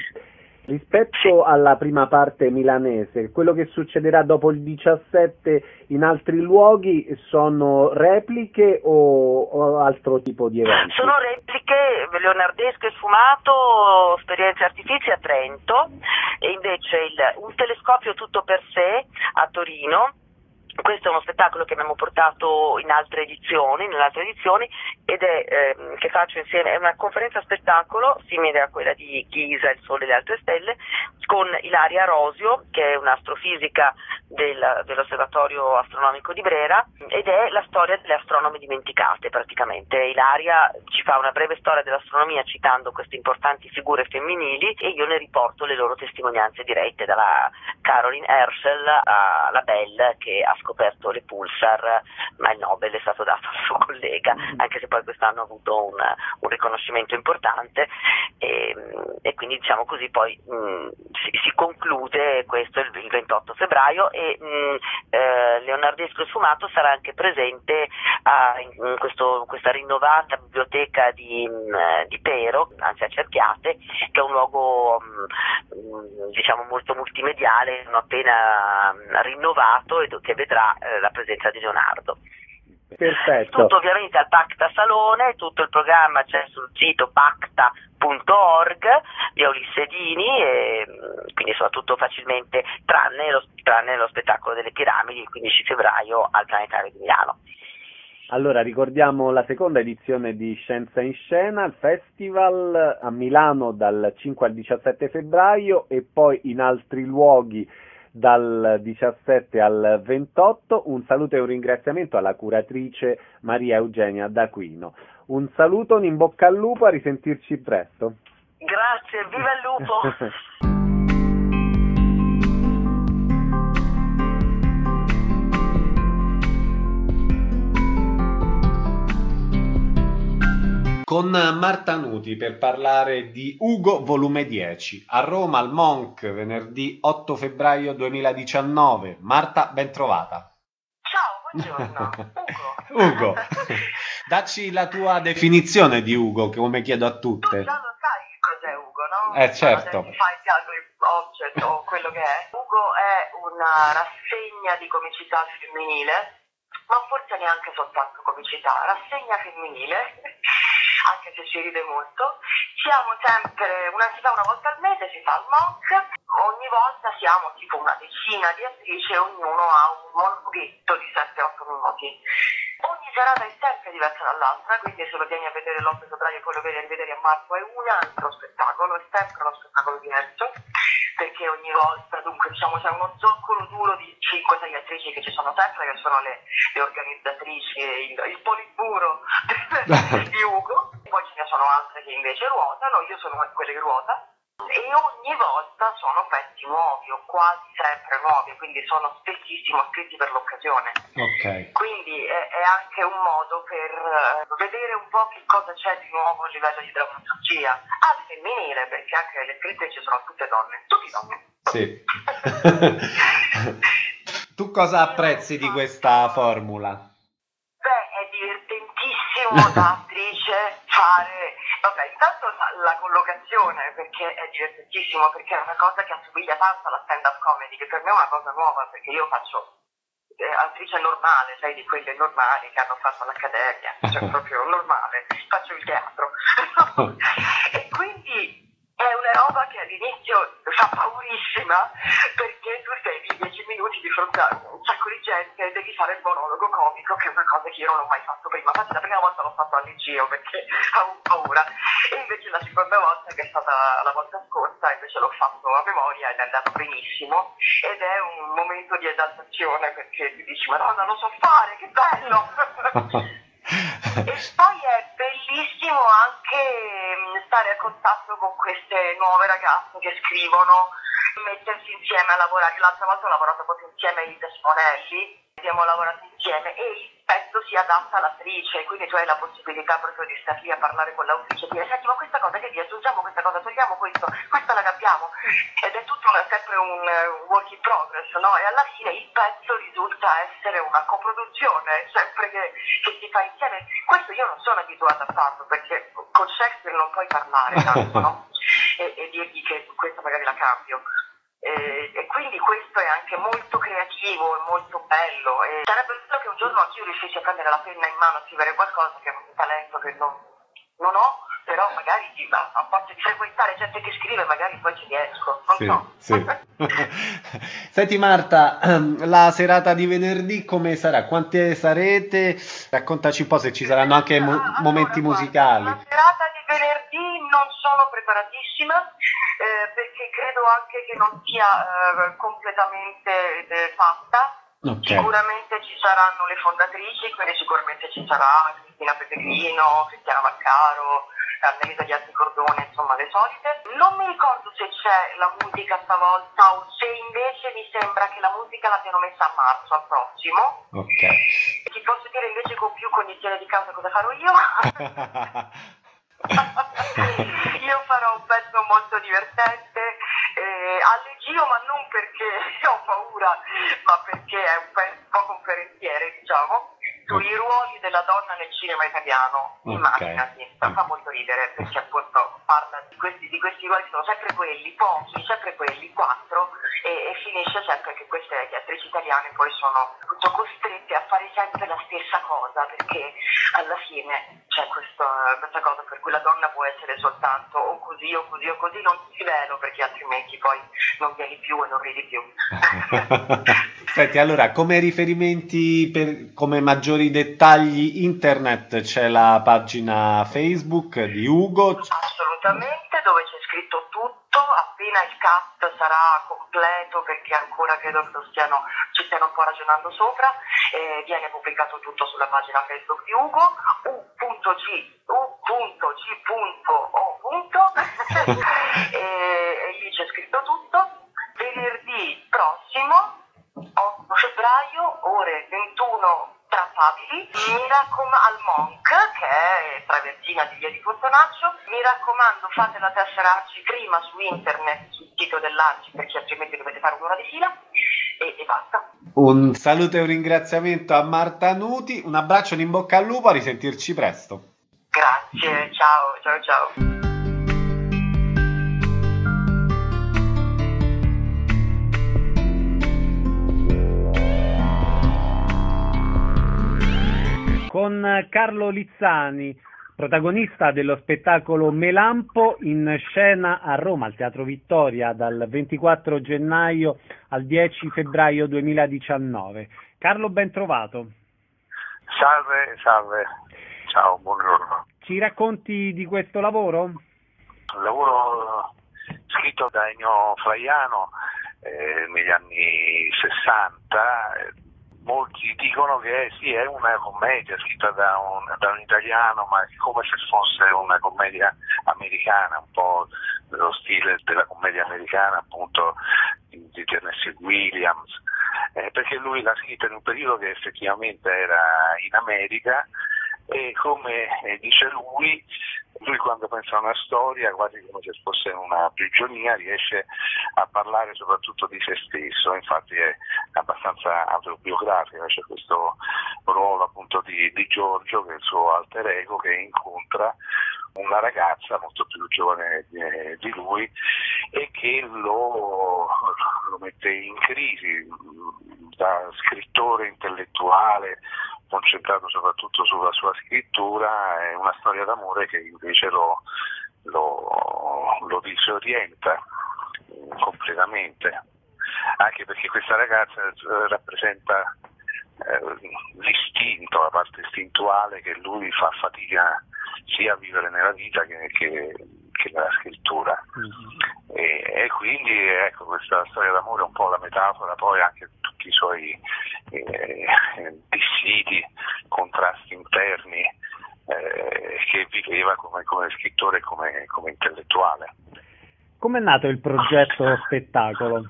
Rispetto alla prima parte milanese, quello che succederà dopo il diciassette in altri luoghi sono repliche o, o altro tipo di eventi? Sono repliche, leonardesco e sfumato, Esperienze Artifici a Trento, e invece il, un telescopio tutto per sé a Torino. Questo è uno spettacolo che abbiamo portato in altre edizioni, nelle altre edizioni, ed è eh, che faccio insieme, è una conferenza spettacolo simile a quella di Ghisa, Il Sole e le altre stelle, con Ilaria Rosio, che è un'astrofisica del, dell'Osservatorio Astronomico di Brera, ed è la storia delle astronomi dimenticate praticamente. Ilaria ci fa una breve storia dell'astronomia citando queste importanti figure femminili, e io ne riporto le loro testimonianze dirette, dalla Caroline Herschel alla Bell, che ha scoperto le pulsar, ma il Nobel è stato dato al suo collega, anche se poi quest'anno ha avuto un, un riconoscimento importante, e, e quindi diciamo così poi mh, si, si conclude questo il, il ventotto febbraio, e mh, eh, Leonardesco e Sfumato sarà anche presente a, in questo, questa rinnovata biblioteca di, mh, di Pero, anzi a Cerchiate, che è un luogo mh, diciamo molto multimediale, non appena mh, rinnovato, e che vedrà eh, la presenza di Leonardo. Perfetto. Tutto ovviamente al Pacta Salone, tutto il programma c'è sul sito pacta punto org di Ulissedini, e quindi insomma tutto facilmente, tranne lo, tranne lo spettacolo delle piramidi il quindici febbraio al Planetario di Milano. Allora, ricordiamo la seconda edizione di Scienza in Scena, il festival a Milano dal cinque al diciassette febbraio, e poi in altri luoghi dal diciassette al ventotto. Un saluto e un ringraziamento alla curatrice Maria Eugenia D'Aquino. Un saluto, un in bocca al lupo, a risentirci presto. Grazie, viva il lupo! Con Marta Nuti per parlare di Ugo volume dieci, a Roma al Monk venerdì otto febbraio duemiladiciannove. Marta, ben trovata. Ciao, buongiorno. Ugo. Ugo, dacci la tua definizione di Ugo, come chiedo a tutte. Tu già lo sai cos'è Ugo, no? Eh certo. Fai teatro object o quello che è. Ugo è una rassegna di comicità femminile, ma forse neanche soltanto comicità, rassegna femminile, anche se ci ride molto. Siamo sempre, una, si fa una volta al mese, si fa al Monk, ogni volta siamo tipo una decina di attrici e ognuno ha un monologhetto di sette otto minuti. Ogni serata è sempre diversa dall'altra, quindi se lo vieni a vedere l'otto febbraio e poi lo vieni a vedere a marzo è un altro spettacolo, è sempre uno spettacolo diverso, perché ogni volta, dunque diciamo c'è uno zoccolo duro di cinque sei attrici che ci sono sempre, che sono le, le organizzatrici e il, il politburo di Ugo. Poi ce ne sono altre che invece ruotano, io sono quelle che ruota, E ogni volta sono pezzi nuovi o quasi sempre nuovi, quindi sono spessissimo scritti per l'occasione. Ok. Quindi è, è anche un modo per uh, vedere un po' che cosa c'è di nuovo a livello di drammaturgia al femminile, perché anche le scrittrici sono tutte donne, tutti donne. Sì. Tu cosa apprezzi di questa formula? Beh, è divertentissimo da attrice fare, vabbè, intanto la collocazione, perché è divertentissimo, perché è una cosa che assomiglia tanto alla stand-up comedy, che per me è una cosa nuova, perché io faccio eh, attrice normale, sai, di quelle normali che hanno fatto l'accademia, cioè proprio normale, faccio il teatro. E quindi è una roba che all'inizio fa paurissima, perché tu sei lì dieci minuti di fronte a un sacco di gente e devi fare il monologo comico, che è una cosa che io non ho mai fatto prima. Infatti la prima volta l'ho fatto al liceo perché avevo paura, e invece la seconda volta, che è stata la volta scorsa, invece l'ho fatto a memoria ed è andato benissimo, ed è un momento di esaltazione, perché ti dici Madonna, lo so fare, che bello! E poi è bellissimo anche stare a contatto con queste nuove ragazze che scrivono, mettersi insieme a lavorare. L'altra volta ho lavorato proprio insieme a Ida Sponelli, abbiamo lavorato insieme e il pezzo si adatta all'attrice, quindi tu hai la possibilità proprio di star lì a parlare con l'autrice e dire senti, ma questa cosa che vi aggiungiamo questa cosa, togliamo questo, questa la cambiamo, ed è tutto una, sempre un, un work in progress, no? E alla fine il pezzo risulta essere una coproduzione, sempre che, che si fa insieme. Questo io non sono abituata a farlo, perché con Shakespeare non puoi parlare tanto, no? E, e dirgli che questa magari la cambio. E, e quindi questo è anche molto creativo e molto bello, e sarebbe bello che un giorno anch'io riuscissi a prendere la penna in mano a scrivere qualcosa, che è un talento che non, non ho, però magari a, a forza di frequentare gente che scrive magari poi ci riesco, non sì, so. Sì. Senti Marta, la serata di venerdì come sarà? Quante sarete? Raccontaci un po' se ci saranno anche mo- allora, momenti guarda, musicali. La serata di venerdì non sono preparatissima, eh, perché credo anche che non sia eh, completamente eh, fatta. Okay. Sicuramente ci saranno le fondatrici, quindi sicuramente ci sarà Cristina Pepegrino, Cristiana Vaccaro, Annalisa Diazzi Cordone, insomma le solite. Non mi ricordo se c'è la musica stavolta o se invece mi sembra che la musica l'abbiano messa a marzo, al prossimo. Ok. Ti posso dire invece con più cognizione di causa cosa farò io? Io farò un pezzo molto divertente, eh, allegio, ma non perché ho paura, ma perché è un pezzo un po' conferenziere, diciamo, sui ruoli della donna nel cinema italiano. Okay. Immaginati, fa molto ridere, perché appunto parla di questi, di questi ruoli, sono sempre quelli, pochi, sempre quelli, quattro, e, e finisce sempre che queste attrici italiane poi sono appunto costrette a fare sempre la stessa cosa, perché alla fine c'è questo, questa cosa per cui la donna può essere soltanto o così o così o così, non ti svelo perché altrimenti poi non vieni più e non ridi più. Senti, allora, come riferimenti, per, come maggiori dettagli internet, c'è la pagina Facebook di Ugo? Assolutamente, dove c'è scritto tutto, appena il cast sarà completo, perché ancora credo che lo stiano, ci stiano un po' ragionando sopra, eh, viene pubblicato tutto sulla pagina Facebook di Ugo, u.g, u.g.o. e, e lì c'è scritto tutto. Venerdì prossimo, otto febbraio, ore ventuno trappabili, mi raccomando, al Monk, che è traversina di via di Portonaccio, mi raccomando fate la tessera A C I prima su internet, sul sito dell'A C I, perché altrimenti dovete fare un'ora di fila, e, e basta. Un saluto e un ringraziamento a Marta Nuti, un abbraccio, in bocca al lupo, a risentirci presto. Grazie, ciao, ciao, ciao. Con Carlo Lizzani, protagonista dello spettacolo Melampo, in scena a Roma, al Teatro Vittoria, dal ventiquattro gennaio al dieci febbraio duemiladiciannove. Carlo, ben trovato. Salve, salve. Ciao, buongiorno. Ci racconti di questo lavoro? Un lavoro scritto da Ennio Flaiano eh, negli anni sessanta. Molti dicono che sì, è una commedia scritta da un, da un italiano, ma come se fosse una commedia americana, un po' nello stile della commedia americana, appunto di, di Tennessee Williams, eh, perché lui l'ha scritta in un periodo che effettivamente era in America, e come eh, dice lui, lui quando pensa a una storia, quasi come se fosse una prigionia, riesce a parlare soprattutto di se stesso, infatti è abbastanza autobiografica, c'è questo ruolo appunto di, di Giorgio, che è il suo alter ego, che incontra una ragazza molto più giovane di, di lui e che lo, lo mette in crisi da scrittore intellettuale concentrato soprattutto sulla sua scrittura. È una storia d'amore che invece lo, lo, lo disorienta completamente, anche perché questa ragazza rappresenta eh, l'istinto, la parte istintuale che lui fa fatica sia a vivere nella vita che, che, che nella scrittura. Mm-hmm. e, e quindi ecco, questa storia d'amore è un po' la metafora poi anche di tutti i suoi eh, dissidi, contrasti interni eh, che viveva come, come scrittore e come, come intellettuale. Come è nato il progetto spettacolo?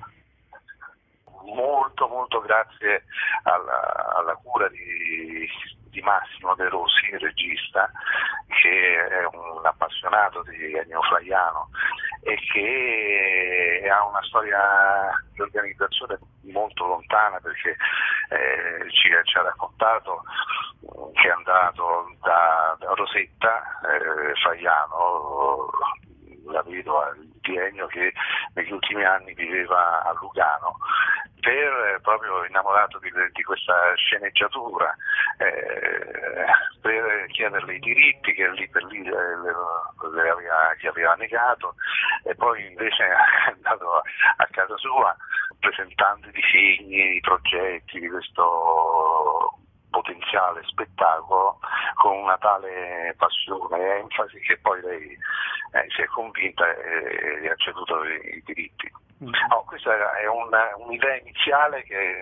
Molto molto grazie alla, alla cura di, di Massimo De Rossi, il regista, che è un appassionato di Ennio Flaiano e che ha una storia di organizzazione molto lontana, perché eh, ci, ci ha raccontato che è andato da, da Rosetta eh, Flaiano, la vedova di Ennio, che negli ultimi anni viveva a Lugano, per proprio innamorato di, di questa sceneggiatura, eh, per chiederle i diritti che lì per lì le, le, le aveva, gli aveva negato, e poi invece è andato a, a casa sua presentando i disegni, i progetti di questo potenziale spettacolo con una tale passione e enfasi che poi lei eh, si è convinta e, e ha ceduto i, i diritti. Oh, questa è una, un'idea iniziale che,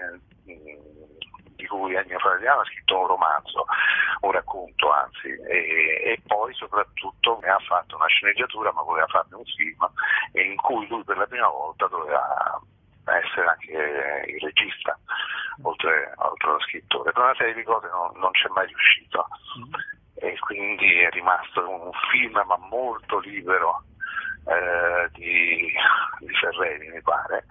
di cui Ennio Flaiano ha scritto un romanzo, un racconto anzi, e, e poi soprattutto ne ha fatto una sceneggiatura, ma voleva farne un film in cui lui per la prima volta doveva essere anche il regista, oltre, oltre allo scrittore. Per una serie di cose non, non c'è mai riuscito e quindi è rimasto un film ma molto libero eh, di, di Ferreri, mi pare,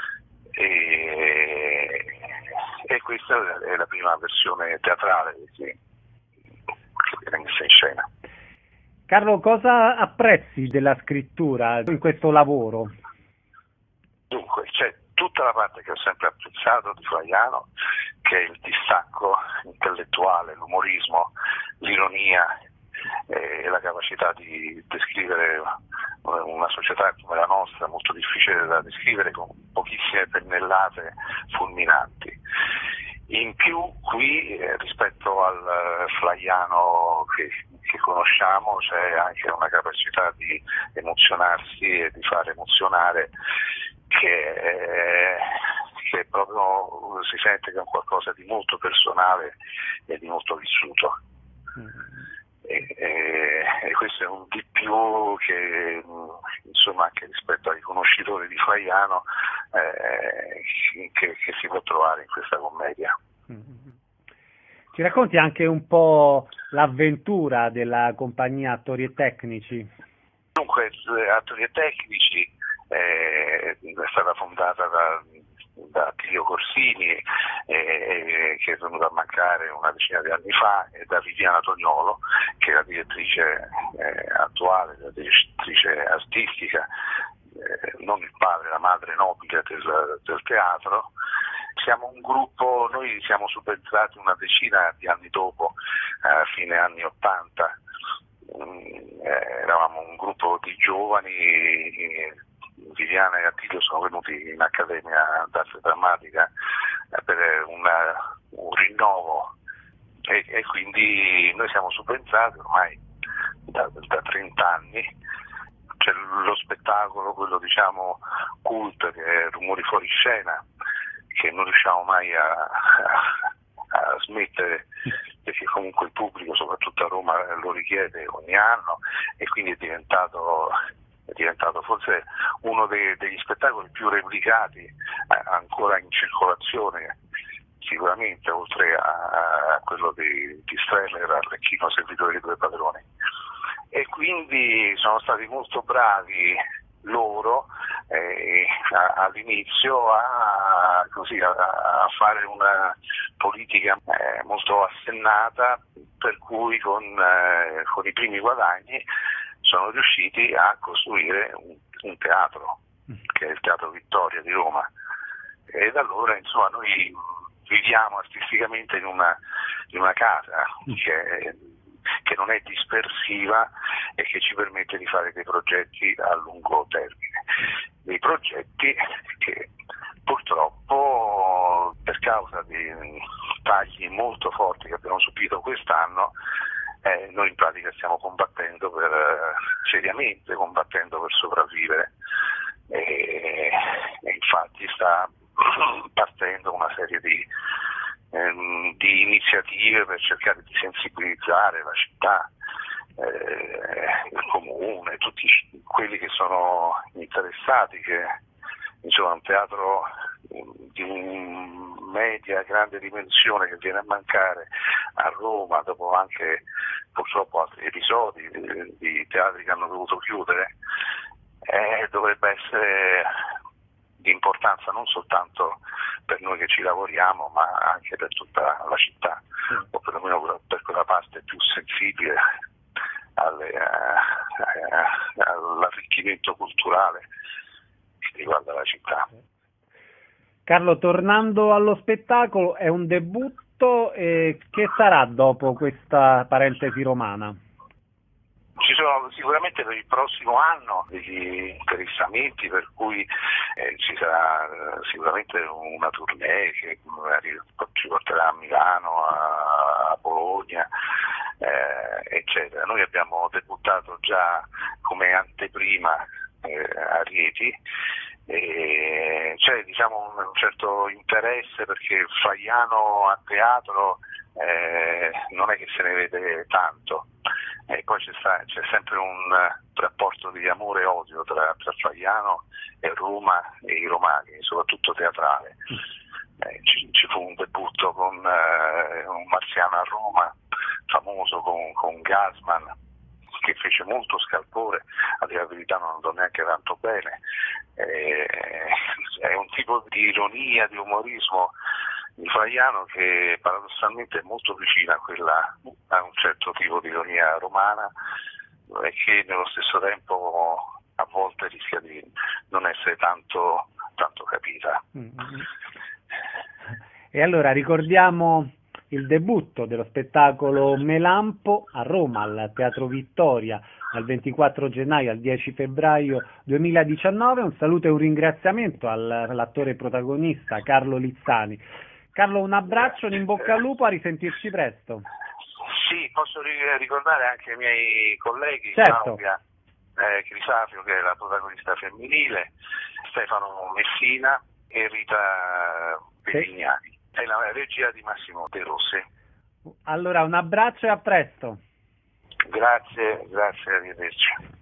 e, e questa è la prima versione teatrale che, che viene messa in scena. Carlo, cosa apprezzi della scrittura in questo lavoro? Dunque, c'è tutta la parte che ho sempre apprezzato di Flaiano, che è il distacco intellettuale, l'umorismo, l'ironia e la capacità di descrivere una società come la nostra, molto difficile da descrivere, con pochissime pennellate fulminanti. In più qui, eh, rispetto al Flaiano che, che conosciamo, c'è anche una capacità di emozionarsi e di far emozionare che, eh, che proprio si sente che è un qualcosa di molto personale e di molto vissuto. Mm. E, e, e questo è un di più che, insomma, anche rispetto ai conoscitori di Flaiano eh, che, che si può trovare in questa commedia. Ci racconti anche un po' l'avventura della compagnia Attori e Tecnici? Dunque, Attori e Tecnici eh, è stata fondata da da Attilio Corsini, eh, eh, che è venuto a mancare una decina di anni fa, e da Viviana Toniolo, che è la direttrice eh, attuale, la direttrice artistica, eh, non il padre, la madre nobile del, del teatro. Siamo un gruppo, noi siamo subentrati una decina di anni dopo, a fine anni ottanta, mm, eh, eravamo un gruppo di giovani. Eh, Viviana e Attilio sono venuti in Accademia d'Arte Drammatica per una, un rinnovo e, e quindi noi siamo subentrati ormai da, da trenta anni. C'è lo spettacolo, quello diciamo cult, che è Rumori fuori scena, che non riusciamo mai a, a, a smettere, perché comunque il pubblico, soprattutto a Roma, lo richiede ogni anno, e quindi è diventato è diventato forse uno dei, degli spettacoli più replicati eh, ancora in circolazione, sicuramente, oltre a, a quello di, di Streller, Arlecchino, Servitore dei Due Padroni. E quindi sono stati molto bravi loro eh, a, all'inizio a, così, a, a fare una politica eh, molto assennata, per cui con, eh, con i primi guadagni sono riusciti a costruire un, un teatro, che è il Teatro Vittoria di Roma, e da allora insomma noi viviamo artisticamente in una, in una casa che, che non è dispersiva e che ci permette di fare dei progetti a lungo termine, dei progetti che purtroppo per causa di tagli molto forti che abbiamo subito quest'anno eh, noi in pratica stiamo combattendo per seriamente combattendo per sopravvivere e, e infatti sta partendo una serie di, ehm, di iniziative per cercare di sensibilizzare la città, eh, il comune, tutti quelli che sono interessati, che insomma un teatro di un media grande dimensione che viene a mancare a Roma dopo anche purtroppo altri episodi di, di teatri che hanno dovuto chiudere, eh, dovrebbe essere di importanza non soltanto per noi che ci lavoriamo, ma anche per tutta la città, mm. o perlomeno per quella parte più sensibile alle, eh, all'arricchimento culturale che riguarda la città. Carlo, tornando allo spettacolo, è un debutto, eh, che sarà dopo questa parentesi romana? Ci sono sicuramente per il prossimo anno degli interessamenti, per cui eh, ci sarà eh, sicuramente una tournée che magari ci porterà a Milano, a, a Bologna, eh, eccetera. Noi abbiamo debuttato già come anteprima eh, a Rieti, e c'è diciamo un certo interesse perché Faiano a teatro eh, non è che se ne vede tanto. E poi c'è, sta, c'è sempre un rapporto di amore e odio tra, tra Faiano e Roma e i romani, soprattutto teatrale. Eh, ci, ci fu un debutto con eh, un marziano a Roma, famoso con, con Gassman, che fece molto scalpore, a dire la verità non andò neanche tanto bene. Eh, è un tipo di ironia, di umorismo di Faiano che paradossalmente è molto vicina a quella a un certo tipo di ironia romana e che nello stesso tempo a volte rischia di non essere tanto, tanto capita. Mm-hmm. E allora ricordiamo il debutto dello spettacolo Melampo a Roma al Teatro Vittoria dal ventiquattro gennaio al dieci febbraio duemiladiciannove. Un saluto e un ringraziamento all'attore protagonista Carlo Lizzani. Carlo, un abbraccio, un in bocca al lupo, a risentirci presto. Sì, posso ricordare anche i miei colleghi, certo. Claudia eh, Crisafio, che è la protagonista femminile, Stefano Messina e Rita Pedignani. Sì. È la regia di Massimo De Rossi. Allora, un abbraccio e a presto. Grazie, grazie, arrivederci.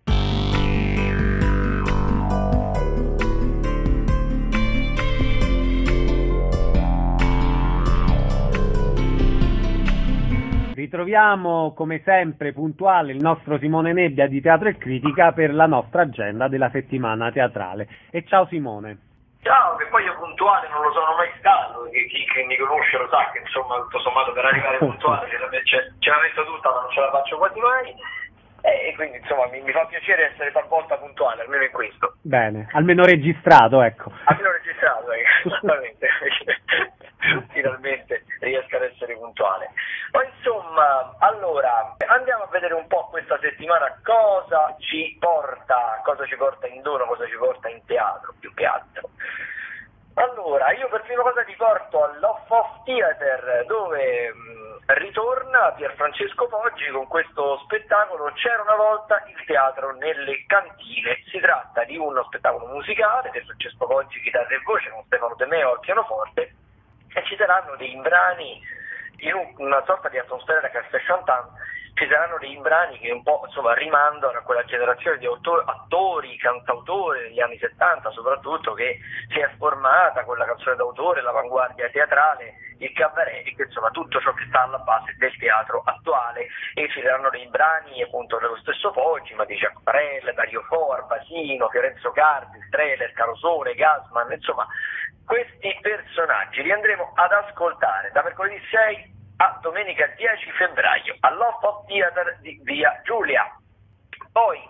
Ritroviamo come sempre puntuale il nostro Simone Nebbia di Teatro e Critica per la nostra agenda della settimana teatrale. E ciao Simone. Ciao, che poi io puntuale non lo sono mai stato, chi, chi, chi mi conosce lo sa che insomma tutto sommato per arrivare puntuale ce, ce la metto tutta ma non ce la faccio quasi mai e quindi insomma mi, mi fa piacere essere talvolta puntuale, almeno in questo. Bene, almeno registrato, ecco. Almeno registrato, ecco, esattamente. Finalmente riesco ad essere puntuale. Ma insomma, allora, andiamo a vedere un po' questa settimana cosa ci porta, cosa ci porta in dono, cosa ci porta in teatro, più che altro. Allora, io per prima cosa ti porto all'Off of Theater, dove mh, ritorna Pierfrancesco Poggi con questo spettacolo C'era una volta il teatro nelle cantine. Si tratta di uno spettacolo musicale di Francesco Poggi, chitarra e voce, con Stefano De Meo al pianoforte, e ci saranno dei brani in una sorta di atmosfera da caffè chantant ci saranno dei brani che un po' insomma rimandano a quella generazione di autori, attori, cantautori degli anni settanta soprattutto, che si è formata con la canzone d'autore, l'avanguardia teatrale, il cabaret, e che insomma tutto ciò che sta alla base del teatro attuale. E ci saranno dei brani appunto dello stesso Foggi, ma di Giaccarella, Dario Fo, Arbasino, Fiorenzo Cardi, Streller, Carosone, Gasman, insomma questi personaggi li andremo ad ascoltare da mercoledì sei a domenica dieci febbraio all'Off of Theatre di Via Giulia. Poi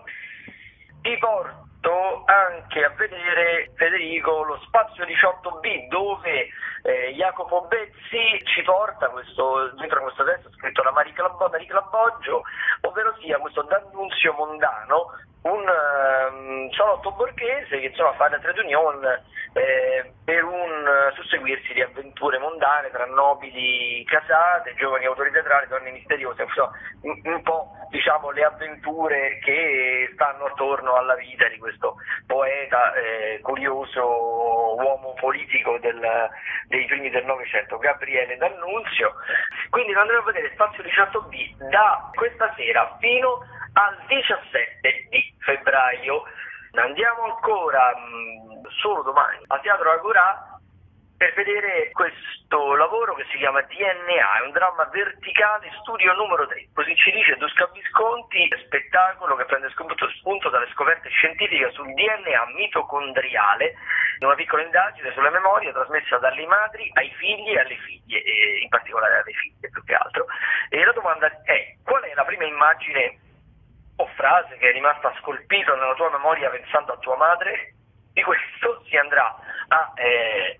ti porto anche a vedere, Federico, lo Spazio diciotto B, dove eh, Jacopo Bezzi ci porta questo, dentro questo testo scritto da Marie Claboggio, ovvero sia questo D'Annunzio Mondano, un um, salotto borghese che insomma fa la trade union eh, per un uh, susseguirsi di avventure mondane tra nobili casate, giovani autori teatrali, donne misteriose, insomma, un, un po' diciamo le avventure che stanno attorno alla vita di questo poeta eh, curioso, uomo politico del, dei primi del Novecento, Gabriele D'Annunzio. Quindi lo andremo a vedere Spazio diciotto B da questa sera fino al diciassette di febbraio. Andiamo ancora mh, solo domani al Teatro Agorà per vedere questo lavoro che si chiama D N A, è un dramma verticale, studio numero tre, così ci dice Duska Visconti, spettacolo che prende spunto, spunto dalle scoperte scientifiche sul D N A mitocondriale, in una piccola indagine sulla memoria trasmessa dalle madri ai figli e alle figlie, e in particolare alle figlie più che altro. E la domanda è: qual è la prima immagine o frase che è rimasta scolpita nella tua memoria pensando a tua madre? Di questo si andrà a eh,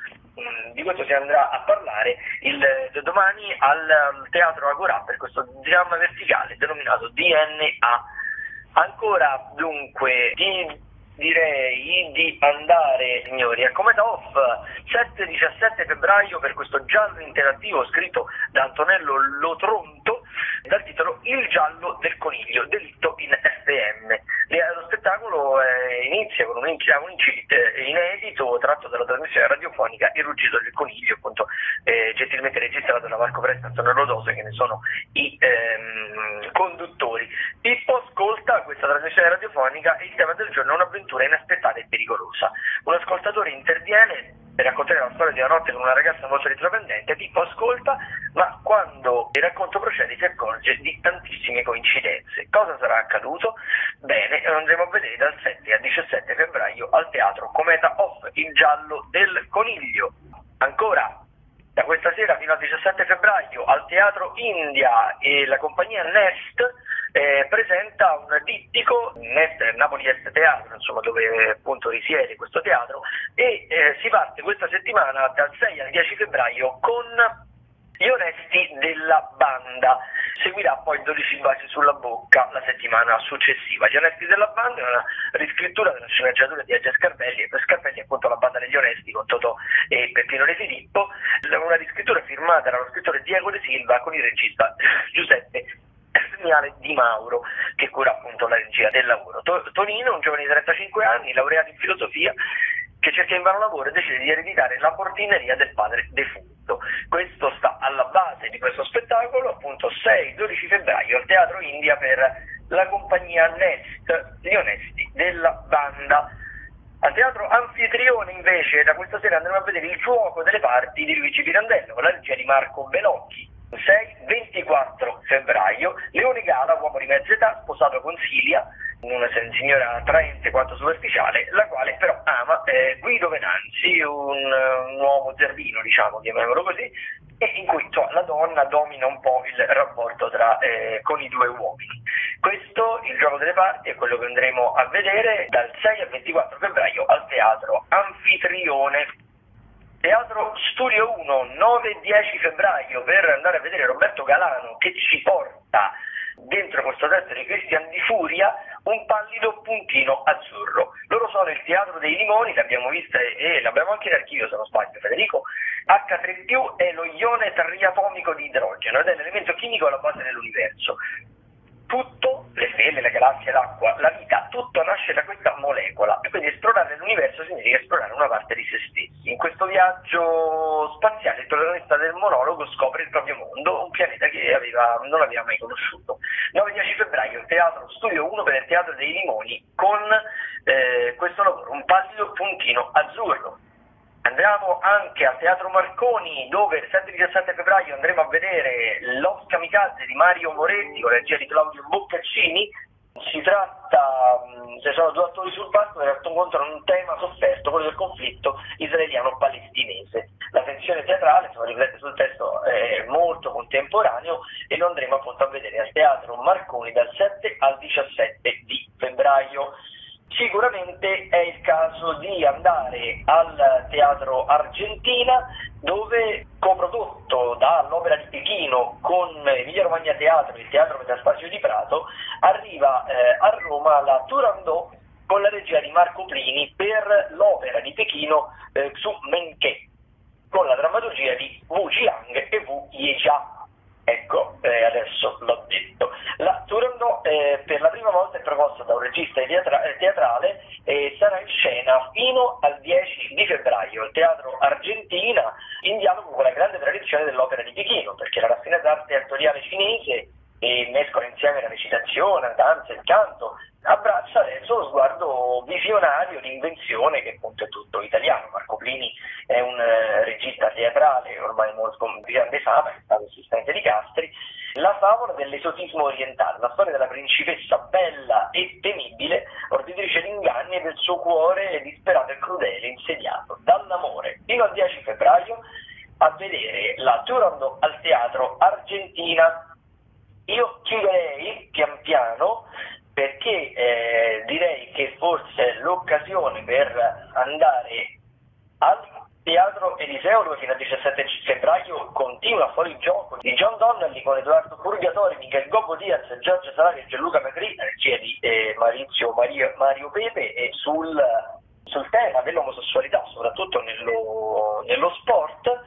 di questo si andrà a parlare il, domani al Teatro Agorà per questo dramma verticale denominato D N A. Ancora dunque di direi di andare, signori, a Cometa Off sette diciassette febbraio per questo giallo interattivo scritto da Antonello Lotronto dal titolo Il giallo del coniglio, delitto in F M. Lo spettacolo eh, inizia con un, un incipit inedito tratto dalla trasmissione radiofonica Il ruggito del coniglio, appunto eh, gentilmente registrato da Marco Presta e Antonello Dose, che ne sono i ehm, conduttori. Pippo ascolta questa trasmissione radiofonica e il tema del giorno è un'avventura inaspettata e pericolosa. Un ascoltatore interviene per raccontare la storia di una notte con una ragazza molto intraprendente. Pippo ascolta, ma quando il racconto procede si accorge di tantissime coincidenze. Cosa sarà accaduto? Bene, lo andremo a vedere dal sette al diciassette febbraio al Teatro Cometa Off, Il giallo del coniglio. Ancora da questa sera fino al diciassette febbraio al Teatro India e la compagnia Nest Eh, presenta un dittico, Nest Napoli Est Teatro, insomma, dove appunto risiede questo teatro, e eh, si parte questa settimana dal sei al dieci febbraio con Gli onesti della banda. Seguirà poi dodici baci sulla bocca la settimana successiva. Gli onesti della banda è una riscrittura della sceneggiatura di Agge Scarpelli, e per Scarpelli appunto la banda degli onesti con Totò e Peppino De Filippo, una riscrittura firmata dallo scrittore Diego De Silva con il regista Giuseppe Di Mauro, che cura appunto la regia del lavoro. Tonino, un giovane di trentacinque anni, laureato in filosofia, che cerca invano lavoro e decide di ereditare la portineria del padre defunto. Questo sta alla base di questo spettacolo, appunto sei dodici febbraio al Teatro India per la compagnia Nest, Gli onesti della banda. Al Teatro Anfitrione invece da questa sera andremo a vedere Il giuoco delle parti di Luigi Pirandello con la regia di Marco Benocchi. sei ventiquattro febbraio, Leone Gala, uomo di mezza età, sposato con Silia, una signora attraente quanto superficiale, la quale però ama eh, Guido Venanzi, un, un uomo zerbino, diciamo, chiamiamolo così, e in cui cioè, la donna domina un po' il rapporto tra, eh, con i due uomini. Questo, Il gioco delle parti, è quello che andremo a vedere dal sei al ventiquattro febbraio al Teatro Anfitrione. Teatro Studio uno, nove e dieci febbraio per andare a vedere Roberto Galano, che ci porta dentro questo testo di Cristian Di Furia Un pallido puntino azzurro. Loro sono il Teatro dei Limoni, l'abbiamo vista e l'abbiamo anche in archivio se non sbaglio, Federico. acca tre più è lo ione triatomico di idrogeno ed è l'elemento chimico alla base dell'universo. tutto, le stelle, le galassie, l'acqua, la vita, tutto nasce da questa molecola, e quindi esplorare l'universo significa esplorare una parte di se stessi. In questo viaggio spaziale il protagonista del monologo scopre il proprio mondo, un pianeta che aveva, non aveva mai conosciuto. nove dieci febbraio, Teatro Studio uno per il Teatro dei Limoni, con eh, questo lavoro, Un pallido puntino azzurro. Andiamo anche al Teatro Marconi, dove il sette diciassette febbraio andremo a vedere Los Kamikaze di Mario Moretti con la regia di Claudio Boccaccini. Si tratta, se sono due attori sul palco che raccontano un tema sofferto, quello del conflitto israeliano-palestinese. La tensione teatrale, se lo riflette sul testo, è molto contemporaneo e lo andremo appunto a vedere al Teatro Marconi dal sette al diciassette di febbraio. Sicuramente è il caso di andare al Teatro Argentina, dove, coprodotto dall'Opera di Pechino con Emilia Romagna Teatro e il Teatro Metaspazio di Prato, arriva eh, a Roma la Turandot con la regia di Marco Plini per l'Opera di Pechino eh, su Menché, con la drammaturgia di Wu Jiang e Wu Yejia. Ecco, eh, adesso l'ho detto. La Turandot eh, per la prima volta è proposta da un regista teatra- teatrale e sarà in scena fino al dieci di febbraio al Teatro Argentina, in dialogo con la grande tradizione dell'Opera di Pechino, perché la rassegna d'arte attoriale cinese e mescola insieme la recitazione, la danza e il canto, abbraccia adesso lo sguardo visionario di invenzione che appunto è tutto italiano. Marco Plini è un uh, regista teatrale ormai molto di grande fama, è stato assistente di Castri. La favola dell'esotismo orientale, la storia della principessa bella e temibile, ordinatrice di inganni e del suo cuore disperato e crudele, insediato dall'amore. Fino al dieci febbraio a vedere la Turandot al Teatro Argentina. Io chiuderei pian piano, perché eh, direi che forse è l'occasione per andare al Teatro Eliseo, dove fino al diciassette febbraio continua Fuori gioco di John Donnelly con Edoardo Purgatori, Michel Gobbo Diaz, Giorgio Salari e Gianluca Magri, regia di eh, Maurizio Mario, Mario Pepe, e sul, sul tema dell'omosessualità, soprattutto nello, nello sport.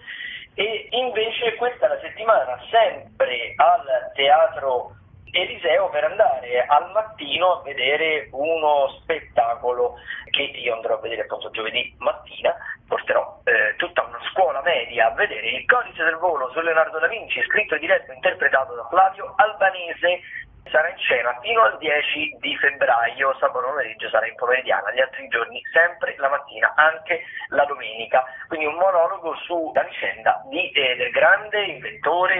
E invece questa è la settimana sempre al Teatro Eliseo per andare al mattino a vedere uno spettacolo che io andrò a vedere appunto giovedì mattina. Porterò eh, tutta una scuola media a vedere Il Codice del volo su Leonardo da Vinci, scritto e diretto e interpretato da Flavio Albanese. Sarà in scena fino al dieci di febbraio, sabato pomeriggio sarà in pomeridiana, gli altri giorni sempre la mattina, anche la domenica. Quindi un monologo sulla vicenda di, eh, del grande inventore,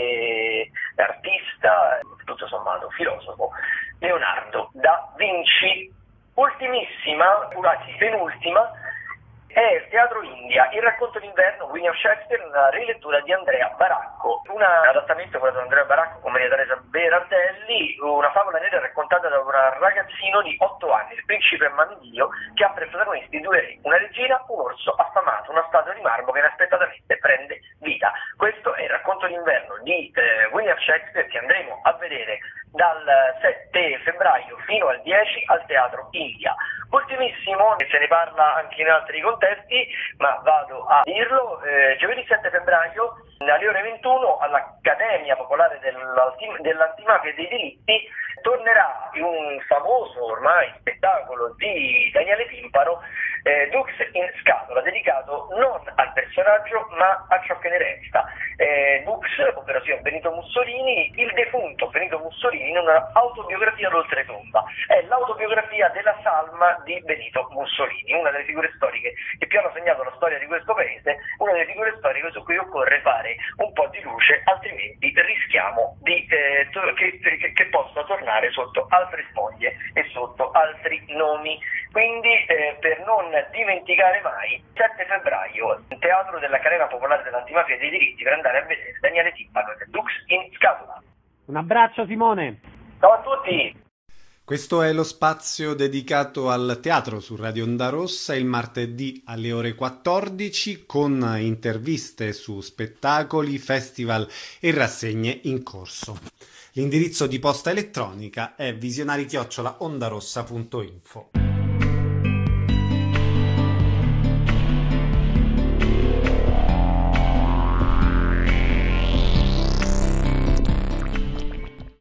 eh, artista, tutto sommato filosofo, Leonardo da Vinci. Ultimissima, anzi penultima, è il Teatro India, il racconto d'inverno William Shakespeare, una rilettura di Andrea Baracco, un adattamento quello di Andrea Baracco con Maria Teresa Berardelli, una favola nera raccontata da un ragazzino di otto anni, il principe Mandilio, che ha per protagonisti due re, una regina, un orso affamato, una statua di marmo che inaspettatamente prende vita. Questo è il racconto d'inverno di eh, William Shakespeare, che andremo a vedere dal sette febbraio fino al dieci al Teatro India. Ultimissimo, se ne parla anche in altri contesti, ma vado a dirlo, eh, giovedì sette febbraio alle ore ventuno all'Accademia Popolare dell'Antimafia e dei Delitti tornerà un famoso ormai spettacolo di Daniele Timparo, eh, Dux in scatola, dedicato non al personaggio ma a ciò che ne resta. Eh, Dux, ovvero sia Benito Mussolini, il defunto Benito Mussolini, in una autobiografia d'oltretomba. È l'autobiografia della salma di Benito Mussolini, una delle figure storiche che più hanno segnato la storia di questo paese, una delle figure storiche su cui occorre fare un po' di luce, altrimenti rischiamo di, eh, to- che, che, che possa tornare sotto altre spoglie e sotto altri nomi. Quindi eh, per non dimenticare mai, sette febbraio, il Teatro dell'Accademia Popolare dell'Antimafia e dei Diritti, per andare a vedere Daniele Timpano e Dux in scatola. Un abbraccio Simone! Ciao a tutti! Questo è lo spazio dedicato al teatro su Radio Onda Rossa il martedì alle ore quattordici, con interviste su spettacoli, festival e rassegne in corso. L'indirizzo di posta elettronica è visionari chiocciola ondarossa punto info.